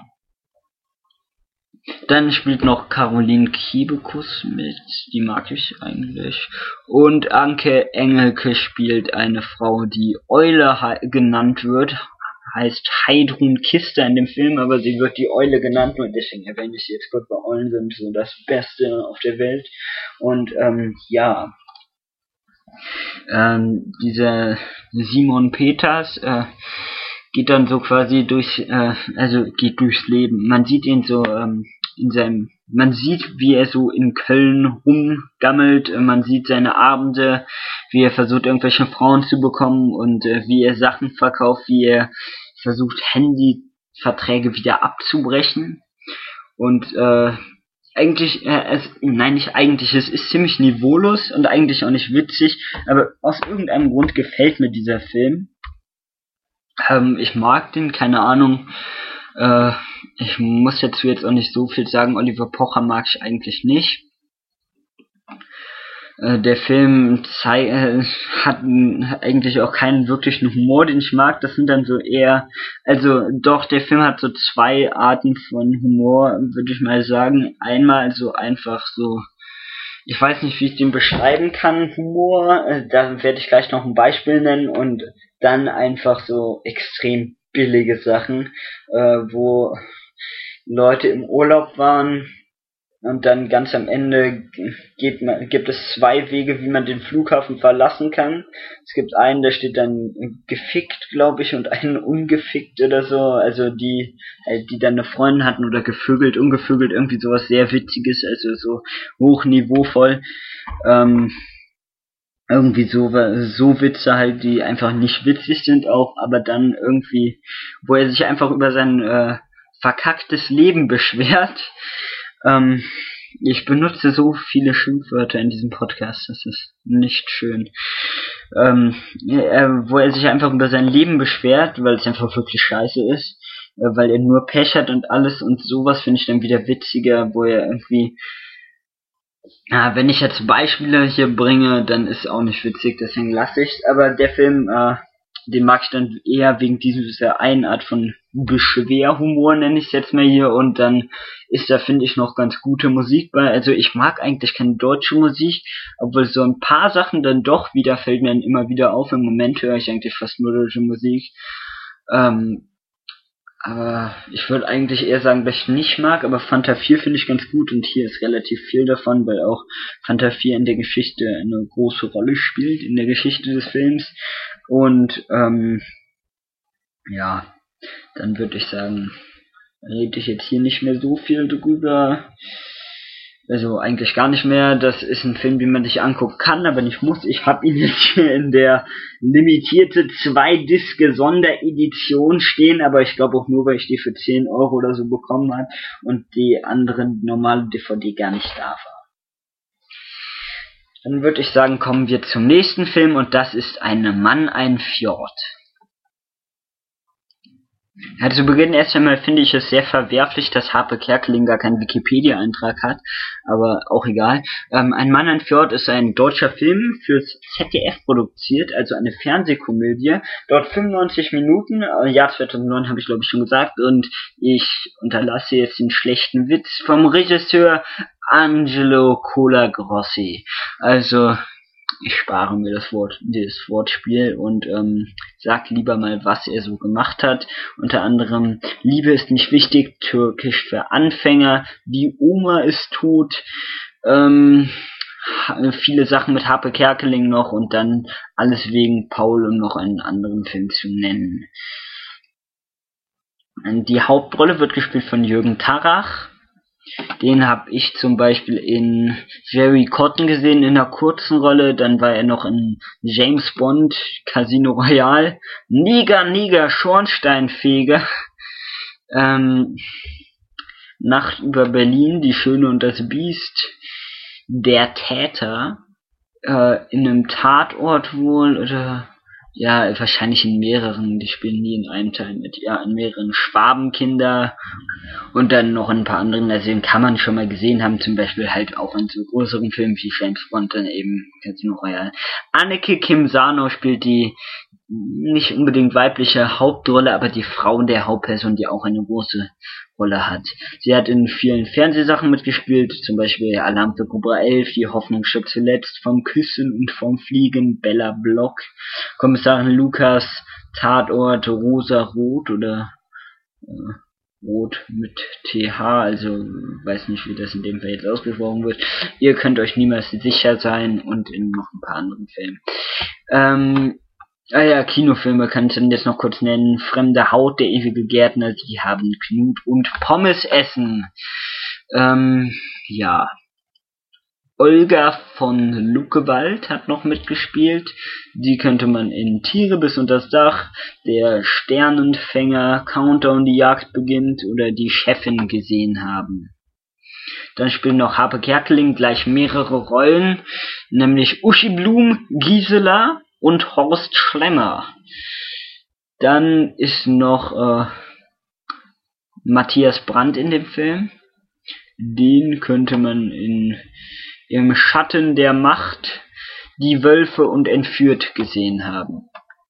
Dann spielt noch Caroline Kebekus mit, die mag ich eigentlich. Und Anke Engelke spielt eine Frau, die Eule genannt wird. Heißt Heidrun Kister in dem Film, aber sie wird die Eule genannt und deswegen erwähne ich sie jetzt kurz, weil Eulen sind so das Beste auf der Welt. Und ähm, ja, ähm, dieser Simon Peters, äh, geht dann so quasi durch, äh, also geht durchs Leben. Man sieht ihn so ähm, in seinem, man sieht, wie er so in Köln rumgammelt, äh, man sieht seine Abende, wie er versucht, irgendwelche Frauen zu bekommen und äh, wie er Sachen verkauft, wie er versucht, Handyverträge wieder abzubrechen. Und äh, eigentlich, äh, es, nein, nicht eigentlich, es ist ziemlich niveaulos und eigentlich auch nicht witzig, aber aus irgendeinem Grund gefällt mir dieser Film. Ähm, ich mag den, keine Ahnung, Äh, ich muss dazu jetzt auch nicht so viel sagen. Oliver Pocher mag ich eigentlich nicht. Äh, der Film zei- äh, hat, hat eigentlich auch keinen wirklichen Humor, den ich mag. Das sind dann so eher, also doch, der Film hat so zwei Arten von Humor, würde ich mal sagen. Einmal so einfach so, ich weiß nicht, wie ich den beschreiben kann, Humor. Äh, da werde ich gleich noch ein Beispiel nennen. Und dann einfach so extrem billige Sachen, äh, wo Leute im Urlaub waren. Und dann ganz am Ende geht man, gibt es zwei Wege, wie man den Flughafen verlassen kann. Es gibt einen, der steht dann gefickt, glaube ich, und einen ungefickt oder so. Also die, die dann eine Freundin hatten oder gevögelt, ungevögelt, irgendwie sowas sehr Witziges, also so hochniveauvoll. Ähm, irgendwie so, so Witze halt, die einfach nicht witzig sind auch, aber dann irgendwie, wo er sich einfach über sein äh, verkacktes Leben beschwert. Ähm, ich benutze so viele Schimpfwörter in diesem Podcast, das ist nicht schön. Ähm, äh, wo er sich einfach über sein Leben beschwert, weil es einfach wirklich scheiße ist, äh, weil er nur Pech hat und alles, und sowas finde ich dann wieder witziger, wo er irgendwie, ja, wenn ich jetzt Beispiele hier bringe, dann ist es auch nicht witzig, deswegen lasse ich's, aber der Film, äh, den mag ich dann eher wegen dieser einen Art von Beschwerhumor, nenne ich es jetzt mal hier, und dann ist da, finde ich, noch ganz gute Musik bei. Also ich mag eigentlich keine deutsche Musik, obwohl so ein paar Sachen dann doch wieder, fällt mir dann immer wieder auf. Im Moment höre ich eigentlich fast nur deutsche Musik. Ähm, aber ich würde eigentlich eher sagen, dass ich nicht mag, aber Fanta vier finde ich ganz gut, und hier ist relativ viel davon, weil auch Fanta vier in der Geschichte eine große Rolle spielt, in der Geschichte des Films. Und ähm, ja, dann würde ich sagen, rede ich jetzt hier nicht mehr so viel drüber. Also eigentlich gar nicht mehr. Das ist ein Film, den man sich angucken kann, aber nicht muss. Ich habe ihn jetzt hier in der limitierte zwei-Diske Sonderedition stehen, aber ich glaube auch nur, weil ich die für zehn Euro oder so bekommen habe und die andere normale D V D gar nicht da war. Dann würde ich sagen, kommen wir zum nächsten Film, und das ist Ein Mann, ein Fjord. Ja, zu Beginn erst einmal finde ich es sehr verwerflich, dass Harpe Kerkeling gar keinen Wikipedia-Eintrag hat, aber auch egal. Ähm, Ein Mann, ein Fjord ist ein deutscher Film fürs Z D F produziert, also eine Fernsehkomödie. Dauert fünfundneunzig Minuten, äh, Jahr zweitausendneun habe ich glaube ich schon gesagt, und ich unterlasse jetzt den schlechten Witz vom Regisseur Angelo Colagrossi. Also, ich spare mir das Wort, dieses Wortspiel, und ähm, sag lieber mal, was er so gemacht hat. Unter anderem: Liebe ist nicht wichtig, Türkisch für Anfänger, Die Oma ist tot, ähm, viele Sachen mit Harpe Kerkeling noch, und dann Alles wegen Paul, um noch einen anderen Film zu nennen. Die Hauptrolle wird gespielt von Jürgen Tarrach. Den habe ich zum Beispiel in Jerry Cotton gesehen, in einer kurzen Rolle. Dann war er noch in James Bond, Casino Royale, Neger, Neger, Schornsteinfeger, ähm, Nacht über Berlin, Die Schöne und das Biest, Der Täter, äh, in einem Tatort wohl, oder ja, wahrscheinlich in mehreren, die spielen nie in einem Teil mit, ja, in mehreren, Schwabenkinder, und dann noch ein paar anderen, also den kann man schon mal gesehen haben, zum Beispiel halt auch in so größeren Filmen wie James Bond, dann eben Casino Royale. Anneke Kim Sano spielt die nicht unbedingt weibliche Hauptrolle, aber die Frau der Hauptperson, die auch eine große Rolle hat. Sie hat in vielen Fernsehsachen mitgespielt, zum Beispiel Alarm für Cobra elf, Die Hoffnung stirbt zuletzt, Vom Küssen und vom Fliegen, Bella Block, Kommissarin Lukas, Tatort, Rosa Rot oder äh, Rot mit T H, also weiß nicht, wie das in dem Fall jetzt ausgesprochen wird. Ihr könnt euch niemals sicher sein, und in noch ein paar anderen Filmen. Ähm, Ah ja, Kinofilme kann ich dann jetzt noch kurz nennen. Fremde Haut, Der ewige Gärtner, Sie haben Knut und Pommes essen. Ähm, ja. Olga von Lucke-Wald hat noch mitgespielt. Die könnte man in Tiere bis unter das Dach, Der Sternenfänger, Countdown, die Jagd beginnt oder Die Chefin gesehen haben. Dann spielen noch Harpe Kerkeling gleich mehrere Rollen, nämlich Uschi Blum, Gisela und Horst Schlemmer. Dann ist noch äh, Matthias Brandt in dem Film. Den könnte man in Im Schatten der Macht, Die Wölfe und Entführt gesehen haben.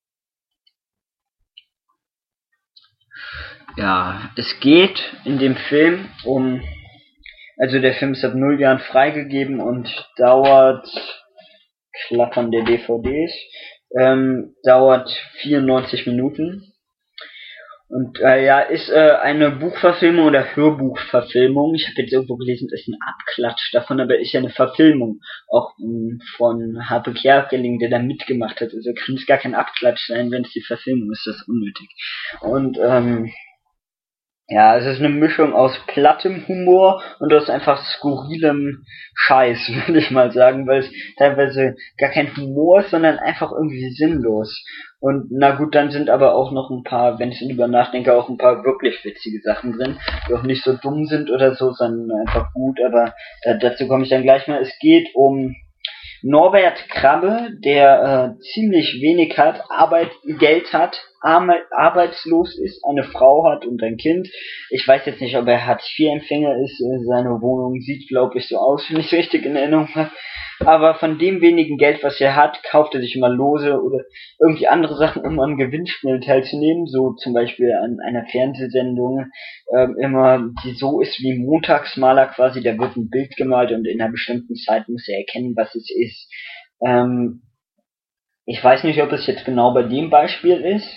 Ja, es geht in dem Film um, also der Film ist ab null Jahren freigegeben und dauert, Klappern der D V Ds, ähm, dauert vierundneunzig Minuten. Und äh, ja, ist äh, eine Buchverfilmung oder Hörbuchverfilmung. Ich habe jetzt irgendwo gelesen, das ist ein Abklatsch davon, aber ist ja eine Verfilmung. Auch ähm, von Harpe Kerkeling, der da mitgemacht hat. Also kann es gar kein Abklatsch sein, wenn es die Verfilmung ist, das ist unnötig. Und ähm, ja, es ist eine Mischung aus plattem Humor und aus einfach skurrilem Scheiß, würde ich mal sagen, weil es teilweise gar kein Humor ist, sondern einfach irgendwie sinnlos. Und na gut, dann sind aber auch noch ein paar, wenn ich drüber nachdenke, auch ein paar wirklich witzige Sachen drin, die auch nicht so dumm sind oder so, sondern einfach gut, aber äh, dazu komme ich dann gleich mal. Es geht um Norbert Krabbe, der äh, ziemlich wenig hat, Arbeit, Geld hat, arme, arbeitslos ist, eine Frau hat und ein Kind. Ich weiß jetzt nicht, ob er Hartz vier Empfänger ist. Seine Wohnung sieht, glaube ich, so aus, wenn ich es richtig in Erinnerung habe. Aber von dem wenigen Geld, was er hat, kauft er sich immer Lose oder irgendwie andere Sachen, um an Gewinnspielen teilzunehmen. So zum Beispiel an einer Fernsehsendung ähm, immer, die so ist wie Montagsmaler quasi. Da wird ein Bild gemalt und in einer bestimmten Zeit muss er erkennen, was es ist. Ähm, ich weiß nicht, ob es jetzt genau bei dem Beispiel ist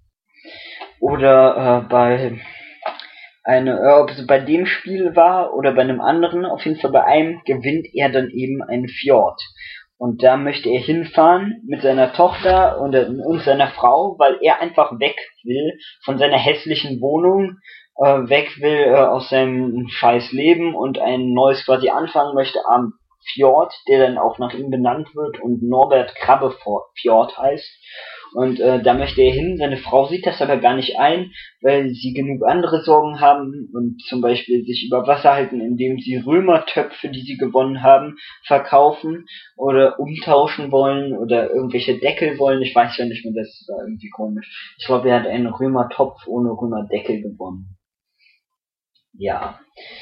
oder äh, bei eine, äh, ob es bei dem Spiel war oder bei einem anderen. Auf jeden Fall bei einem gewinnt er dann eben einen Fjord. Und da möchte er hinfahren mit seiner Tochter und, und seiner Frau, weil er einfach weg will von seiner hässlichen Wohnung, äh, weg will äh, aus seinem scheiß Leben und ein neues quasi anfangen möchte am Fjord, der dann auch nach ihm benannt wird und Norbert Krabbe Fjord heißt. Und äh, da möchte er hin, seine Frau sieht das aber gar nicht ein, weil sie genug andere Sorgen haben und zum Beispiel sich über Wasser halten, indem sie Römertöpfe, die sie gewonnen haben, verkaufen oder umtauschen wollen oder irgendwelche Deckel wollen. Ich weiß ja nicht mehr, das ist irgendwie komisch. Ich glaube, er hat einen Römertopf ohne Römerdeckel gewonnen. Ja.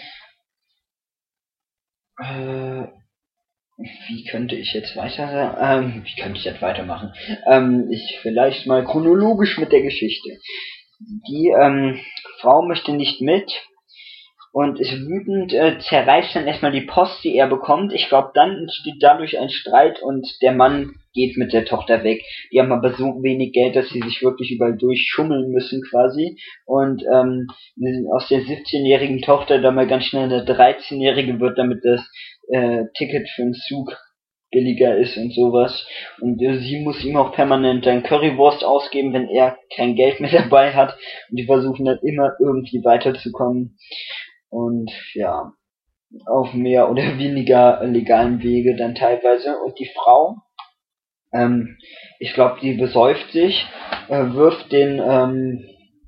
Äh... Wie könnte ich jetzt weiter, ähm, wie könnte ich jetzt weitermachen? Ähm, ich vielleicht mal chronologisch mit der Geschichte. Die, ähm, Frau möchte nicht mit und ist wütend, äh, zerreißt dann erstmal die Post, die er bekommt. Ich glaube, dann entsteht dadurch ein Streit und der Mann geht mit der Tochter weg. Die haben aber so wenig Geld, dass sie sich wirklich überall durchschummeln müssen quasi. Und ähm, aus der siebzehnjährigen Tochter dann mal ganz schnell eine dreizehnjährige wird, damit das äh, Ticket für den Zug billiger ist und sowas. Und äh, sie muss ihm auch permanent ein Currywurst ausgeben, wenn er kein Geld mehr dabei hat. Und die versuchen dann immer irgendwie weiterzukommen. Und ja, auf mehr oder weniger legalen Wege dann teilweise. Und die Frau, ähm, ich glaube, die besäuft sich, äh, wirft den ähm,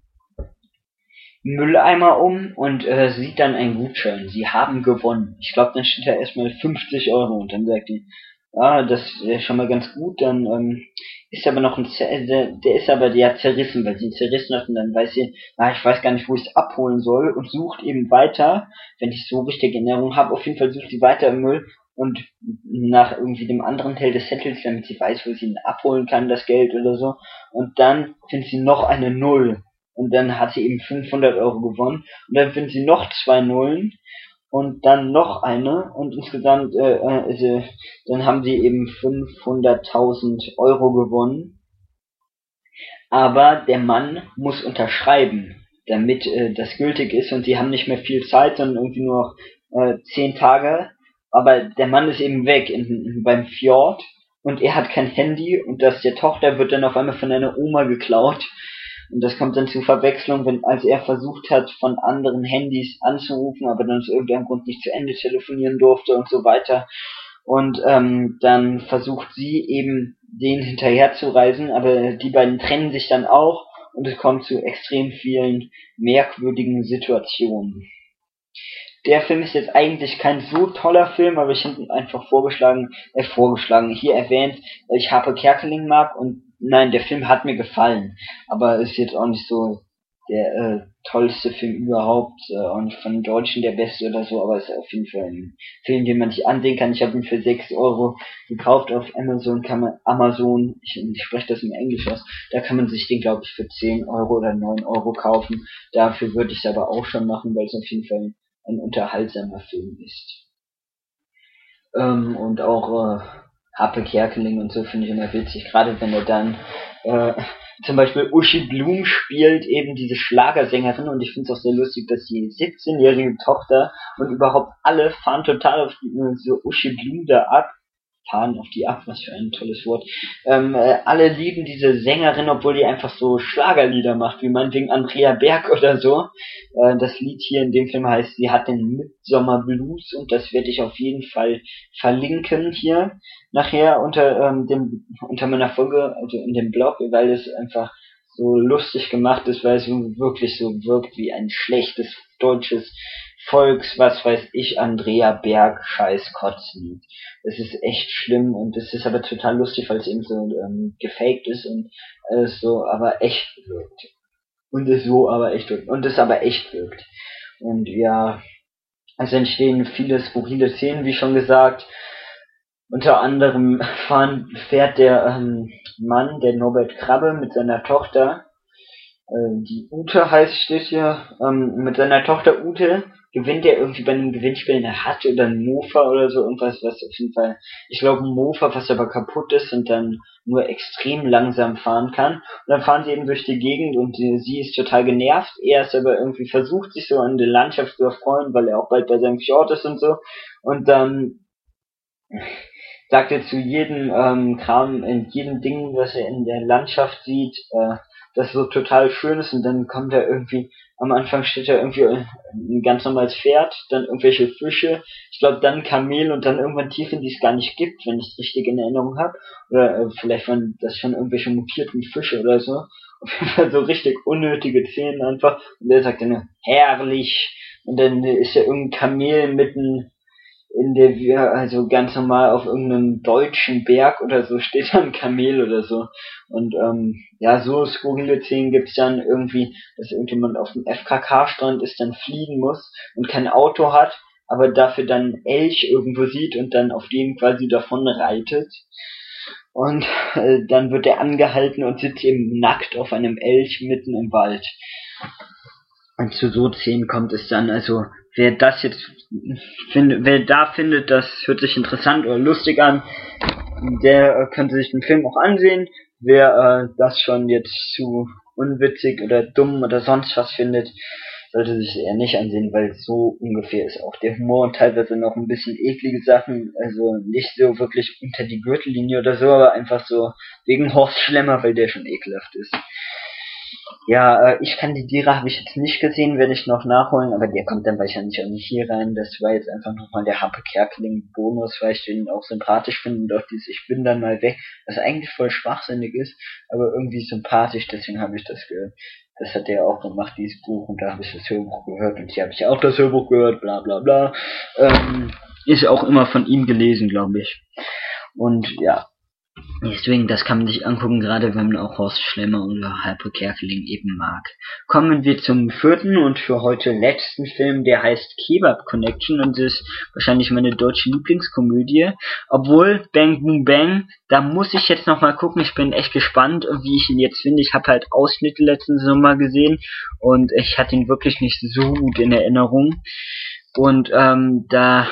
Mülleimer um und äh, sieht dann einen Gutschein. Sie haben gewonnen. Ich glaube, dann steht da erstmal fünfzig Euro und dann sagt die, ah, das ist schon mal ganz gut, dann ähm, ist aber noch ein Z der, der ist aber der zerrissen, weil sie ihn zerrissen hat und dann weiß sie, ah, ich weiß gar nicht, wo ich es abholen soll und sucht eben weiter, wenn ich so richtig in Erinnerung habe, auf jeden Fall sucht sie weiter im Müll und nach irgendwie dem anderen Teil des Settles, damit sie weiß, wo sie ihn abholen kann, das Geld oder so, und dann findet sie noch eine Null. Und dann hat sie eben fünfhundert Euro gewonnen. Und dann finden sie noch zwei Nullen. Und dann noch eine. Und insgesamt, äh, äh, dann haben sie eben fünfhunderttausend Euro gewonnen. Aber der Mann muss unterschreiben, damit äh, das gültig ist. Und sie haben nicht mehr viel Zeit, sondern irgendwie nur noch äh, zehn Tage. Aber der Mann ist eben weg in, in, beim Fjord. Und er hat kein Handy. Und das der Tochter wird dann auf einmal von einer Oma geklaut. Und das kommt dann zu Verwechslung, wenn als er versucht hat, von anderen Handys anzurufen, aber dann aus irgendeinem Grund nicht zu Ende telefonieren durfte und so weiter. Und ähm, dann versucht sie eben, den hinterher zu reisen, aber die beiden trennen sich dann auch und es kommt zu extrem vielen merkwürdigen Situationen. Der Film ist jetzt eigentlich kein so toller Film, aber ich habe ihn einfach vorgeschlagen, äh, vorgeschlagen, hier erwähnt, weil ich Harpe Kerkeling mag und nein, der Film hat mir gefallen, aber ist jetzt auch nicht so der äh, tollste Film überhaupt äh, und von Deutschen der beste oder so, aber es ist auf jeden Fall ein Film, den man sich ansehen kann. Ich habe ihn für sechs Euro gekauft auf Amazon, kann man Amazon, ich, ich spreche das in Englisch aus, da kann man sich den, glaube ich, für zehn Euro oder neun Euro kaufen. Dafür würde ich es aber auch schon machen, weil es auf jeden Fall ein unterhaltsamer Film ist. Ähm, und auch äh, Harpe Kerkeling und so finde ich immer witzig, gerade wenn er dann äh, zum Beispiel Uschi Blum spielt, eben diese Schlagersängerin, und ich finde es auch sehr lustig, dass die siebzehnjährige Tochter und überhaupt alle fahren total auf die, so Uschi Blum da ab, fahren auf die ab, was für ein tolles Wort, ähm, äh, alle lieben diese Sängerin, obwohl die einfach so Schlagerlieder macht, wie meinetwegen Andrea Berg oder so. Äh, das Lied hier in dem Film heißt, sie hat den Midsommer Blues, und das werde ich auf jeden Fall verlinken hier nachher unter ähm, dem unter meiner Folge, also in dem Blog, weil es einfach so lustig gemacht ist, weil es wirklich so wirkt wie ein schlechtes deutsches Volks, was weiß ich, Andrea Berg Scheiß Kotzlied. Es ist echt schlimm, und es ist aber total lustig, weil es eben so ähm, gefaked ist und alles so, aber echt wirkt. Und es so aber echt wirkt. Und es aber echt wirkt. Und ja, es entstehen viele skurrile Szenen, wie schon gesagt. Unter anderem fahren, fährt der ähm, Mann, der Norbert Krabbe, mit seiner Tochter, äh, die Ute heißt, steht hier, ähm, mit seiner Tochter Ute gewinnt er irgendwie bei einem Gewinnspiel eine Hat oder ein Mofa oder so, irgendwas, was auf jeden Fall, ich glaube ein Mofa, was aber kaputt ist und dann nur extrem langsam fahren kann. Und dann fahren sie eben durch die Gegend, und die, sie ist total genervt, er ist aber irgendwie versucht, sich so an der Landschaft zu erfreuen, weil er auch bald bei seinem Fjord ist und so, und dann sagt er zu jedem ähm, Kram, in jedem Ding, was er in der Landschaft sieht, äh, das so total schön ist, und dann kommt er irgendwie, am Anfang steht er irgendwie ein ganz normales Pferd, dann irgendwelche Fische, ich glaube dann ein Kamel, und dann irgendwann Tiere, die es gar nicht gibt, wenn ich es richtig in Erinnerung habe, oder äh, vielleicht waren das schon irgendwelche mutierten Fische oder so, auf jeden Fall so richtig unnötige Szenen einfach, und der sagt dann, herrlich, und dann ist ja irgendein Kamel mitten in der wir, also ganz normal auf irgendeinem deutschen Berg oder so, steht dann ein Kamel oder so. Und ähm, ja, so skurrile Szenen gibt's dann irgendwie, dass irgendjemand auf dem F K K-Strand ist, dann fliegen muss und kein Auto hat, aber dafür dann einen Elch irgendwo sieht und dann auf den quasi davon reitet. Und äh, dann wird er angehalten und sitzt eben nackt auf einem Elch mitten im Wald. Und zu so Szenen kommt es dann, also wer das jetzt findet, wer da findet, das hört sich interessant oder lustig an, der äh, könnte sich den Film auch ansehen. Wer äh, das schon jetzt zu unwitzig oder dumm oder sonst was findet, sollte sich eher nicht ansehen, weil so ungefähr ist auch der Humor und teilweise noch ein bisschen eklige Sachen, also nicht so wirklich unter die Gürtellinie oder so, aber einfach so wegen Horst Schlemmer, weil der schon ekelhaft ist. Ja, äh, ich Kandidiere habe ich jetzt nicht gesehen, werde ich noch nachholen, aber der kommt dann wahrscheinlich auch nicht hier rein. Das war jetzt einfach nochmal der Harpe Kerkeling Bonus, weil ich den auch sympathisch finde, und auch dieses Ich bin dann mal weg, was eigentlich voll schwachsinnig ist, aber irgendwie sympathisch, deswegen habe ich das gehört. Das hat der auch gemacht, dieses Buch, und da habe ich das Hörbuch gehört, und hier habe ich auch das Hörbuch gehört, bla bla bla. Ähm, ist auch immer von ihm gelesen, glaube ich. Und ja, deswegen, das kann man sich angucken, gerade wenn man auch Horst Schlemmer oder Harpe Kerkeling eben mag. Kommen wir zum vierten und für heute letzten Film, der heißt Kebab Connection, und ist wahrscheinlich meine deutsche Lieblingskomödie. Obwohl, Bang Boom Bang, da muss ich jetzt nochmal gucken, ich bin echt gespannt, wie ich ihn jetzt finde. Ich habe halt Ausschnitte letzten Sommer gesehen, und ich hatte ihn wirklich nicht so gut in Erinnerung. Und ähm, da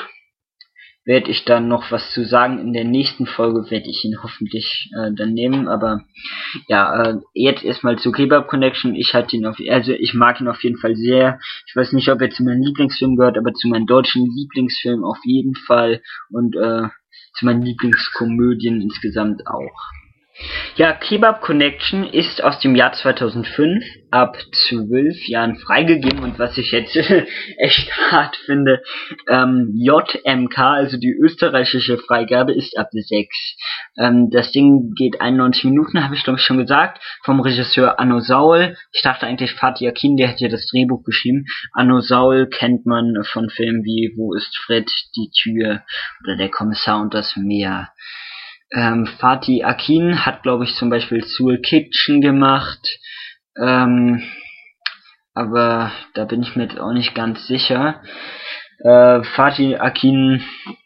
werde ich dann noch was zu sagen. In der nächsten Folge werde ich ihn hoffentlich äh, dann nehmen, aber ja, äh, jetzt erstmal zu Kebab Connection. Ich hatte ihn auf, also ich mag ihn auf jeden Fall sehr. Ich weiß nicht, ob er zu meinen Lieblingsfilmen gehört, aber zu meinen deutschen Lieblingsfilmen auf jeden Fall, und äh, zu meinen Lieblingskomödien insgesamt auch. Ja, Kebab Connection ist aus dem Jahr zweitausendfünf, ab zwölf Jahren freigegeben, und was ich jetzt echt hart finde, ähm, J M K, also die österreichische Freigabe, ist ab sechs. Ähm, das Ding geht einundneunzig Minuten, habe ich glaube ich schon gesagt, vom Regisseur Anno Saul. Ich dachte eigentlich Fatih Akin, der hat ja das Drehbuch geschrieben. Anno Saul kennt man von Filmen wie Wo ist Fred, Die Tür oder Der Kommissar und das Meer. Ähm, Fatih Akin hat, glaube ich, zum Beispiel Soul Kitchen gemacht. Ähm, aber da bin ich mir jetzt auch nicht ganz sicher. Äh, Fatih Akin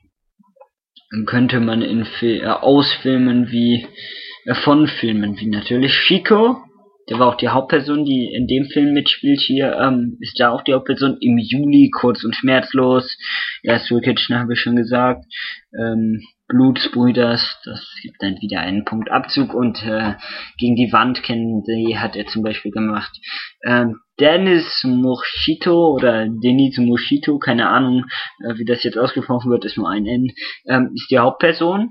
könnte man in Fil äh, ausfilmen wie äh, von Filmen wie natürlich Chico, der war auch die Hauptperson, die in dem Film mitspielt hier, ähm, ist da auch die Hauptperson. Im Juli, Kurz und Schmerzlos, ja, Soul Kitchen habe ich schon gesagt, ähm, Blutsbrüders, das gibt dann wieder einen Punkt Abzug, und äh, Gegen die Wand kennen die hat er zum Beispiel gemacht. Ähm, Dennis Moschito oder Denis Moschito, keine Ahnung, äh, wie das jetzt ausgesprochen wird, ist nur ein N, ähm, ist die Hauptperson.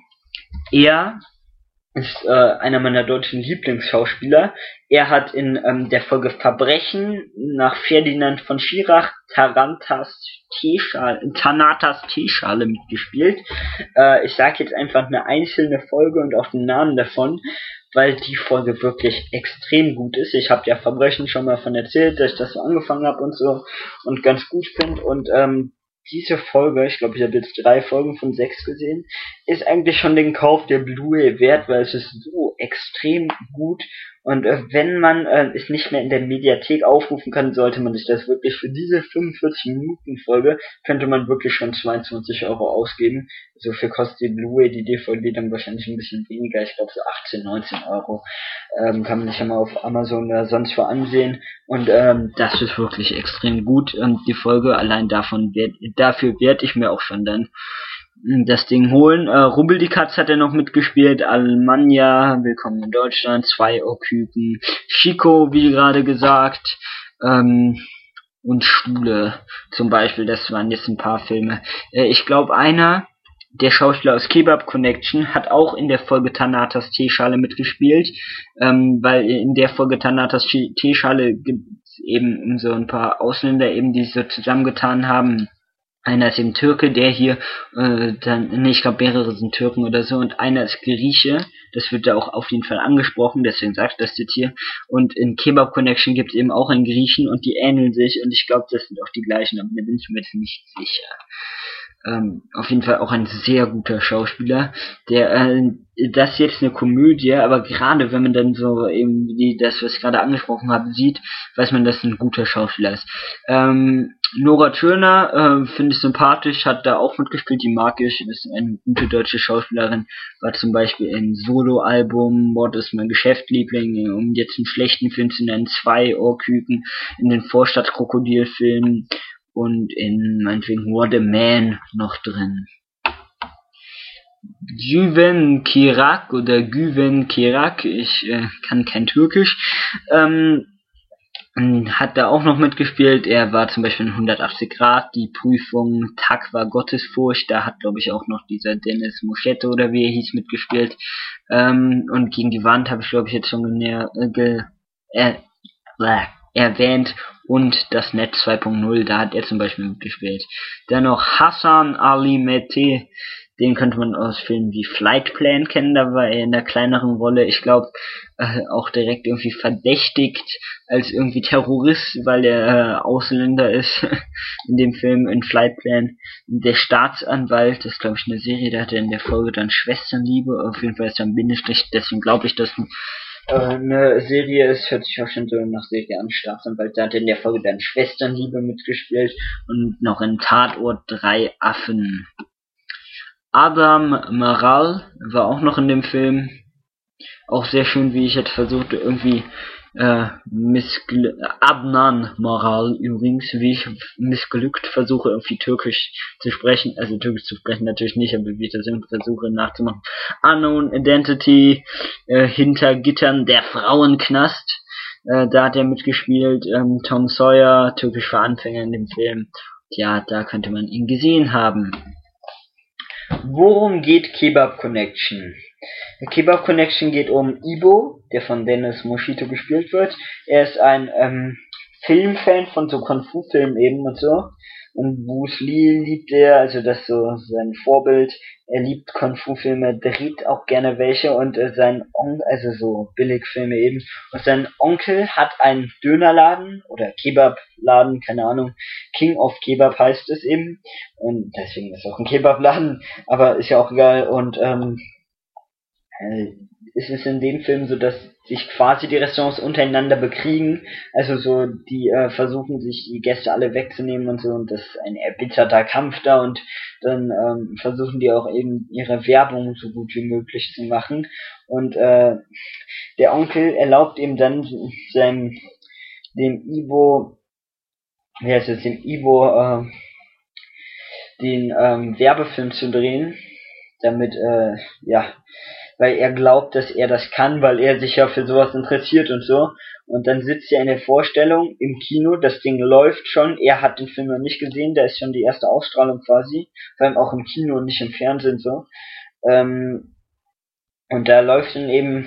Er ist äh, einer meiner deutschen Lieblingsschauspieler. Er hat in ähm, der Folge Verbrechen nach Ferdinand von Schirach Tarantas Teeschale, Thanatas Teeschale mitgespielt. Äh, ich sage jetzt einfach eine einzelne Folge und auch den Namen davon, weil die Folge wirklich extrem gut ist. Ich habe ja Verbrechen schon mal von erzählt, dass ich das so angefangen habe und so und ganz gut finde. Und ähm, diese Folge, ich glaube, ich habe jetzt drei Folgen von sechs gesehen, ist eigentlich schon den Kauf der Blu-ray wert, weil es ist so extrem gut. Und äh, wenn man äh, es nicht mehr in der Mediathek aufrufen kann, sollte man sich das wirklich für diese fünfundvierzig Minuten Folge, könnte man wirklich schon zweiundzwanzig Euro ausgeben. So viel kostet die Blu-ray, die D V D dann wahrscheinlich ein bisschen weniger, ich glaube so achtzehn, neunzehn Euro. Ähm, kann man sich ja mal auf Amazon oder sonst wo ansehen. Und ähm, das ist wirklich extrem gut. Und die Folge allein davon werd, dafür werde ich mir auch schon dann das Ding holen. Äh, Rubbel die Katz hat er noch mitgespielt, Almanja, Willkommen in Deutschland, zwei Ohrküken, Chico, wie gerade gesagt, ähm, und Schule zum Beispiel, das waren jetzt ein paar Filme. Äh, ich glaube, einer der Schauspieler aus Kebab Connection hat auch in der Folge Thanatas Teeschale mitgespielt, ähm, weil in der Folge Thanatas Teeschale gibt es eben so ein paar Ausländer eben, die sich so zusammengetan haben. Einer ist eben Türke, der hier, äh, dann, nee, ich glaube mehrere sind Türken oder so, und einer ist Grieche, das wird da auch auf jeden Fall angesprochen, deswegen sag ich das jetzt hier. Und in Kebab Connection gibt es eben auch einen Griechen und die ähneln sich, und ich glaube, das sind auch die gleichen, aber da bin ich mir jetzt nicht sicher. Ähm, auf jeden Fall auch ein sehr guter Schauspieler, der, äh, das ist jetzt eine Komödie, aber gerade wenn man dann so eben die, das, was ich gerade angesprochen habe, sieht, weiß man, dass ein guter Schauspieler ist. Ähm, Nora Tschirner, äh, finde ich sympathisch, hat da auch mitgespielt, die mag ich, ist eine gute deutsche Schauspielerin, war zum Beispiel im Solo-Album Mord ist mein Geschäftliebling, um jetzt einen schlechten Film zu nennen, zwei Ohrküken, in den Vorstadt-Krokodil-Filmen, und in meinetwegen What a Man noch drin. Güven Kirak oder Güven Kirak, ich äh, kann kein Türkisch, ähm, hat da auch noch mitgespielt. Er war zum Beispiel in hundertachtzig Grad, die Prüfung, Takwa Gottesfurcht, da hat glaube ich auch noch dieser Dennis Moschetto oder wie er hieß mitgespielt. Ähm, und Gegen die Wand habe ich glaube ich jetzt schon näher äh, ge, äh, äh, erwähnt, und das Netz zwei Punkt null, da hat er zum Beispiel mitgespielt. Dann noch Hassan Ali Mete, den könnte man aus Filmen wie Flight Plan kennen, da war er in der kleineren Rolle, ich glaube äh, auch direkt irgendwie verdächtigt als irgendwie Terrorist, weil er äh, Ausländer ist in dem Film in Flight Plan. Der Staatsanwalt, das ist glaube ich eine Serie, da hat er in der Folge dann Schwesternliebe, auf jeden Fall ist da ein Bindestrich, deswegen glaube ich, dass äh, eine Serie ist, hört sich auch schon so nach Serie an, Staatsanwalt, da hat er in der Folge dann Schwesternliebe mitgespielt, und noch in Tatort drei Affen. Adam Maral war auch noch in dem Film, auch sehr schön, wie ich jetzt versuchte, irgendwie äh, missglückt, Adnan Maral übrigens, wie ich missglückt versuche, irgendwie Türkisch zu sprechen, also Türkisch zu sprechen natürlich nicht, aber wie ich das irgendwie versuche nachzumachen. Unknown Identity, äh, Hinter Gittern, der Frauenknast, äh, da hat er mitgespielt, ähm, Tom Sawyer, türkisch für Anfänger in dem Film, ja, da könnte man ihn gesehen haben. Worum geht Kebab Connection? Kebab Connection geht um Ibo, der von Dennis Moschito gespielt wird. Er ist ein ähm, Filmfan von so Kung-Fu-Filmen eben und so. Und Bruce Lee liebt er, also das ist so sein Vorbild. Er liebt Kung-Fu-Filme, dreht auch gerne welche, und äh, sein Onkel, also so Billigfilme eben. Und sein Onkel hat einen Dönerladen oder Kebabladen, keine Ahnung. King of Kebab heißt es eben. Und deswegen ist es auch ein Kebabladen, aber ist ja auch egal. Und ähm, ist es in dem Film so, dass sich quasi die Restaurants untereinander bekriegen. Also so, die äh, versuchen sich die Gäste alle wegzunehmen und so, und das ist ein erbitterter Kampf da, und dann ähm, versuchen die auch eben ihre Werbung so gut wie möglich zu machen. Und äh, der Onkel erlaubt ihm dann seinem, dem Ivo, wie heißt es, dem Ivo, äh, den ähm, Werbefilm zu drehen, damit, äh, ja, weil er glaubt, dass er das kann, weil er sich ja für sowas interessiert und so. Und dann sitzt er in der Vorstellung im Kino, das Ding läuft schon, er hat den Film noch nicht gesehen, da ist schon die erste Ausstrahlung quasi, vor allem auch im Kino und nicht im Fernsehen so. Ähm, und da läuft dann eben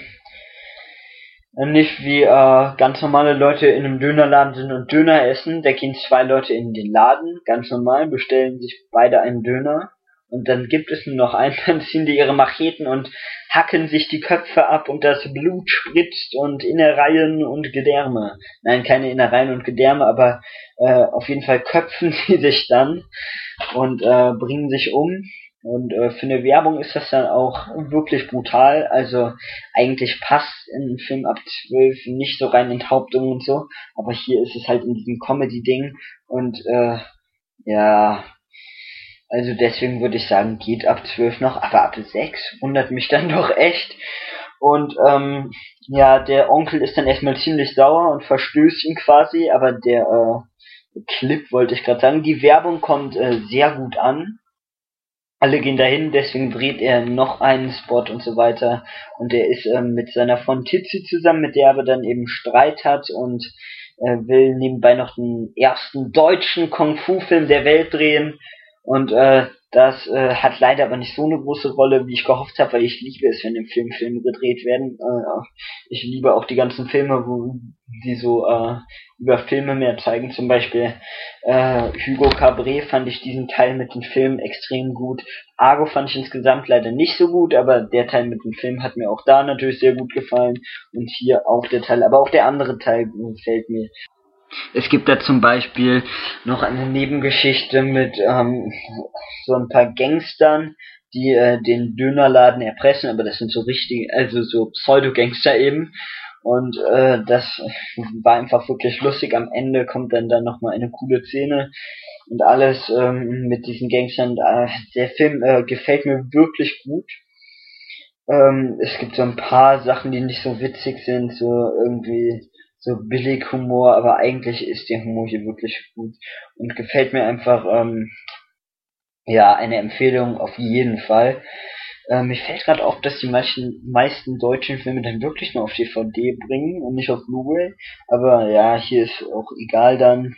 nicht wie äh, ganz normale Leute in einem Dönerladen sind und Döner essen. Da gehen zwei Leute in den Laden, ganz normal, bestellen sich beide einen Döner. Und dann gibt es nur noch einen, dann ziehen die ihre Macheten und hacken sich die Köpfe ab und das Blut spritzt und Innereien und Gedärme. Nein, keine Innereien und Gedärme, aber äh, auf jeden Fall köpfen sie sich dann und äh, bringen sich um. Und äh, für eine Werbung ist das dann auch wirklich brutal. Also eigentlich passt in einem Film ab zwölf nicht so rein Enthauptung und so. Aber hier ist es halt in diesem Comedy-Ding. Und äh, ja, also deswegen würde ich sagen, geht ab zwölf noch. Aber ab sechs wundert mich dann doch echt. Und ähm, ja, der Onkel ist dann erstmal ziemlich sauer und verstößt ihn quasi. Aber der äh, Clip, wollte ich gerade sagen, die Werbung kommt äh, sehr gut an. Alle gehen dahin, deswegen dreht er noch einen Spot und so weiter. Und er ist ähm, mit seiner von Titzi zusammen, mit der er aber dann eben Streit hat, und äh, will nebenbei noch den ersten deutschen Kung-Fu-Film der Welt drehen. Und äh, das äh, hat leider aber nicht so eine große Rolle, wie ich gehofft habe, weil ich liebe es, wenn im Film Filme gedreht werden. Äh, ich liebe auch die ganzen Filme, wo die so äh, über Filme mehr zeigen. Zum Beispiel äh, Hugo Cabret fand ich diesen Teil mit den Filmen extrem gut. Argo fand ich insgesamt leider nicht so gut, aber der Teil mit dem Film hat mir auch da natürlich sehr gut gefallen. Und hier auch der Teil, aber auch der andere Teil gefällt mir. Es gibt da zum Beispiel noch eine Nebengeschichte mit ähm, so ein paar Gangstern, die äh, den Dönerladen erpressen, aber das sind so richtige, also so Pseudo-Gangster eben. Und äh, das war einfach wirklich lustig. Am Ende kommt dann dann nochmal eine coole Szene und alles ähm, mit diesen Gangstern. Äh, der Film äh, gefällt mir wirklich gut. Ähm, es gibt so ein paar Sachen, die nicht so witzig sind, so irgendwie so billig Humor, aber eigentlich ist der Humor hier wirklich gut und gefällt mir einfach. Ähm, ja, eine Empfehlung auf jeden Fall. Äh, mir fällt gerade auf, dass die meisten, meisten deutschen Filme dann wirklich nur auf D V D bringen und nicht auf Blu-ray. Aber ja, hier ist auch egal dann.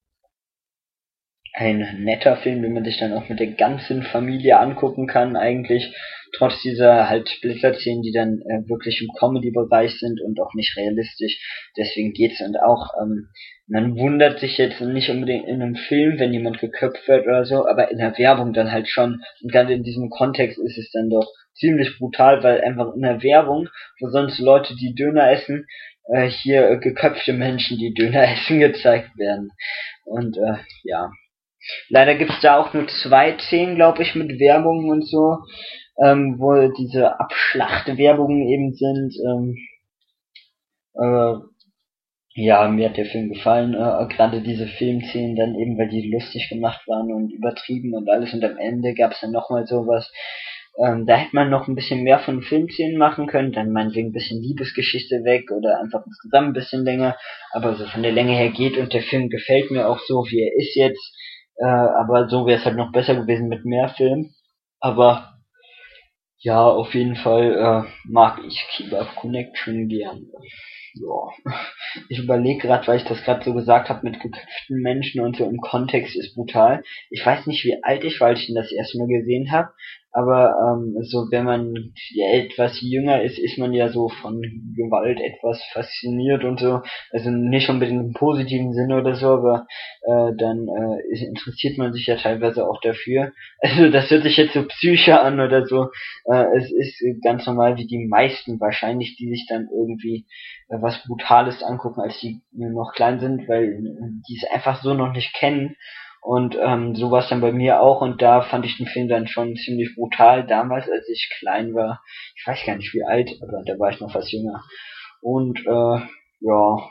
Ein netter Film, den man sich dann auch mit der ganzen Familie angucken kann, eigentlich, trotz dieser halt Splitterszenen, die dann äh, wirklich im Comedy-Bereich sind und auch nicht realistisch. Deswegen geht's. Und auch, ähm, man wundert sich jetzt nicht unbedingt in einem Film, wenn jemand geköpft wird oder so, aber in der Werbung dann halt schon. Und gerade in diesem Kontext ist es dann doch ziemlich brutal, weil einfach in der Werbung, wo sonst Leute, die Döner essen, äh, hier äh, geköpfte Menschen, die Döner essen, gezeigt werden. Und äh, ja. Leider gibt's da auch nur zwei Szenen, glaube ich, mit Werbung und so, ähm, wo diese Abschlacht-Werbungen eben sind. Ähm, äh, ja, mir hat der Film gefallen, äh, gerade diese Filmszenen dann eben, weil die lustig gemacht waren und übertrieben und alles. Und am Ende gab's dann nochmal sowas. Ähm, da hätte man noch ein bisschen mehr von Filmszenen machen können, dann meinetwegen ein bisschen Liebesgeschichte weg oder einfach insgesamt ein bisschen länger. Aber so von der Länge her geht, und der Film gefällt mir auch so, wie er ist jetzt. Äh, aber so wäre es halt noch besser gewesen mit mehr Film. Aber ja, auf jeden Fall äh, mag ich Keep Up Connection gern. Ja. Ich überlege gerade, weil ich das gerade so gesagt habe mit geköpften Menschen und so, im Kontext ist brutal. Ich weiß nicht, wie alt ich war, als ich ihn das erste Mal gesehen habe, aber ähm, so wenn man ja etwas jünger ist, ist man ja so von Gewalt etwas fasziniert und so. Also nicht unbedingt im positiven Sinne oder so, aber äh, dann äh, interessiert man sich ja teilweise auch dafür. Also das hört sich jetzt so Psyche an oder so. Äh, es ist ganz normal, wie die meisten wahrscheinlich, die sich dann irgendwie äh, was Brutales angucken, als die noch klein sind, weil die es einfach so noch nicht kennen. Und ähm, so war es dann bei mir auch, und da fand ich den Film dann schon ziemlich brutal damals, als ich klein war. Ich weiß gar nicht wie alt, aber da war ich noch was jünger. Und äh, ja,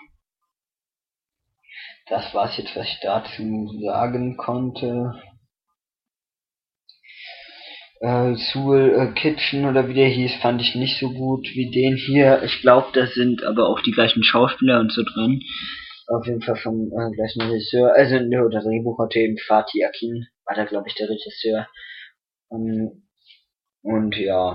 das war's jetzt, was ich dazu sagen konnte. Äh, Soul äh, Kitchen oder wie der hieß, fand ich nicht so gut wie den hier. Ich glaube, da sind aber auch die gleichen Schauspieler und so drin. Auf jeden Fall vom äh, gleichen Regisseur. Also, ne, oder Drehbuchautor eben Fatih Akin war da, glaube ich, der Regisseur. Ähm, und ja,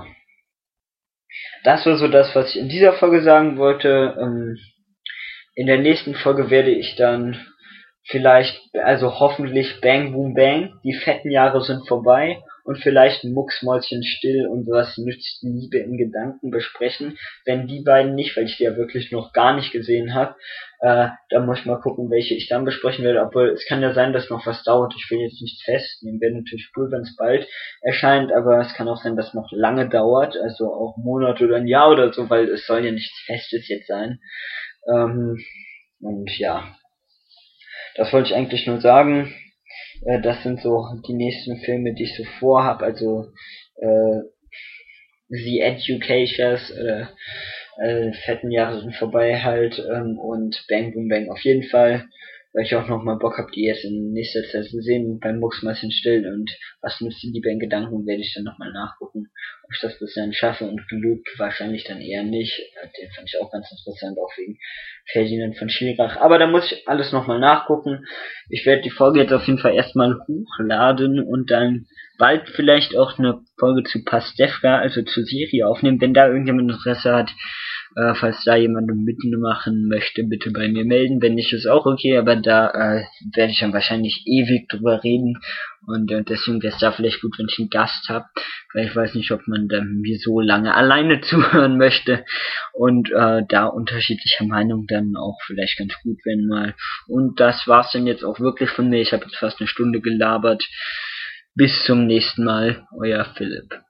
das war so das, was ich in dieser Folge sagen wollte. Ähm, in der nächsten Folge werde ich dann vielleicht, also hoffentlich Bang Boom Bang, die fetten Jahre sind vorbei, und vielleicht Mucksmäuschen still und was nützt Liebe in Gedanken besprechen. Wenn die beiden nicht, weil ich die ja wirklich noch gar nicht gesehen habe, äh, dann muss ich mal gucken, welche ich dann besprechen werde. Obwohl, es kann ja sein, dass noch was dauert. Ich will jetzt nichts festnehmen. Wäre natürlich cool, wenn es bald erscheint, aber es kann auch sein, dass es noch lange dauert, also auch einen Monat oder ein Jahr oder so, weil es soll ja nichts Festes jetzt sein. Ähm, und ja, das wollte ich eigentlich nur sagen. Äh, das sind so die nächsten Filme, die ich so vorhab. Also äh, The Educators, äh, äh, fetten Jahre sind vorbei halt, ähm, und Bang Boom Bang auf jeden Fall, weil ich auch nochmal Bock hab, die jetzt in nächster Zeit zu sehen. Beim Mucksmäuschen still und was nützt die Liebe in Gedanken, werde ich dann nochmal nachgucken, ob ich das bis dann schaffe, und Glück wahrscheinlich dann eher nicht. Den fand ich auch ganz interessant, auch wegen Ferdinand von Schirach. Aber da muss ich alles nochmal nachgucken. Ich werde die Folge jetzt auf jeden Fall erstmal hochladen und dann bald vielleicht auch eine Folge zu Pastewka, also zur Serie, aufnehmen, wenn da irgendjemand Interesse hat. Äh, falls da jemand mitmachen möchte, bitte bei mir melden. Wenn nicht, ist auch okay, aber da äh, werde ich dann wahrscheinlich ewig drüber reden, und äh, deswegen wäre es da vielleicht gut, wenn ich einen Gast habe, weil ich weiß nicht, ob man dann mir so lange alleine zuhören möchte, und äh, da unterschiedliche Meinungen dann auch vielleicht ganz gut werden mal. Und das war's dann jetzt auch wirklich von mir. Ich habe jetzt fast eine Stunde gelabert. Bis zum nächsten Mal, euer Philipp.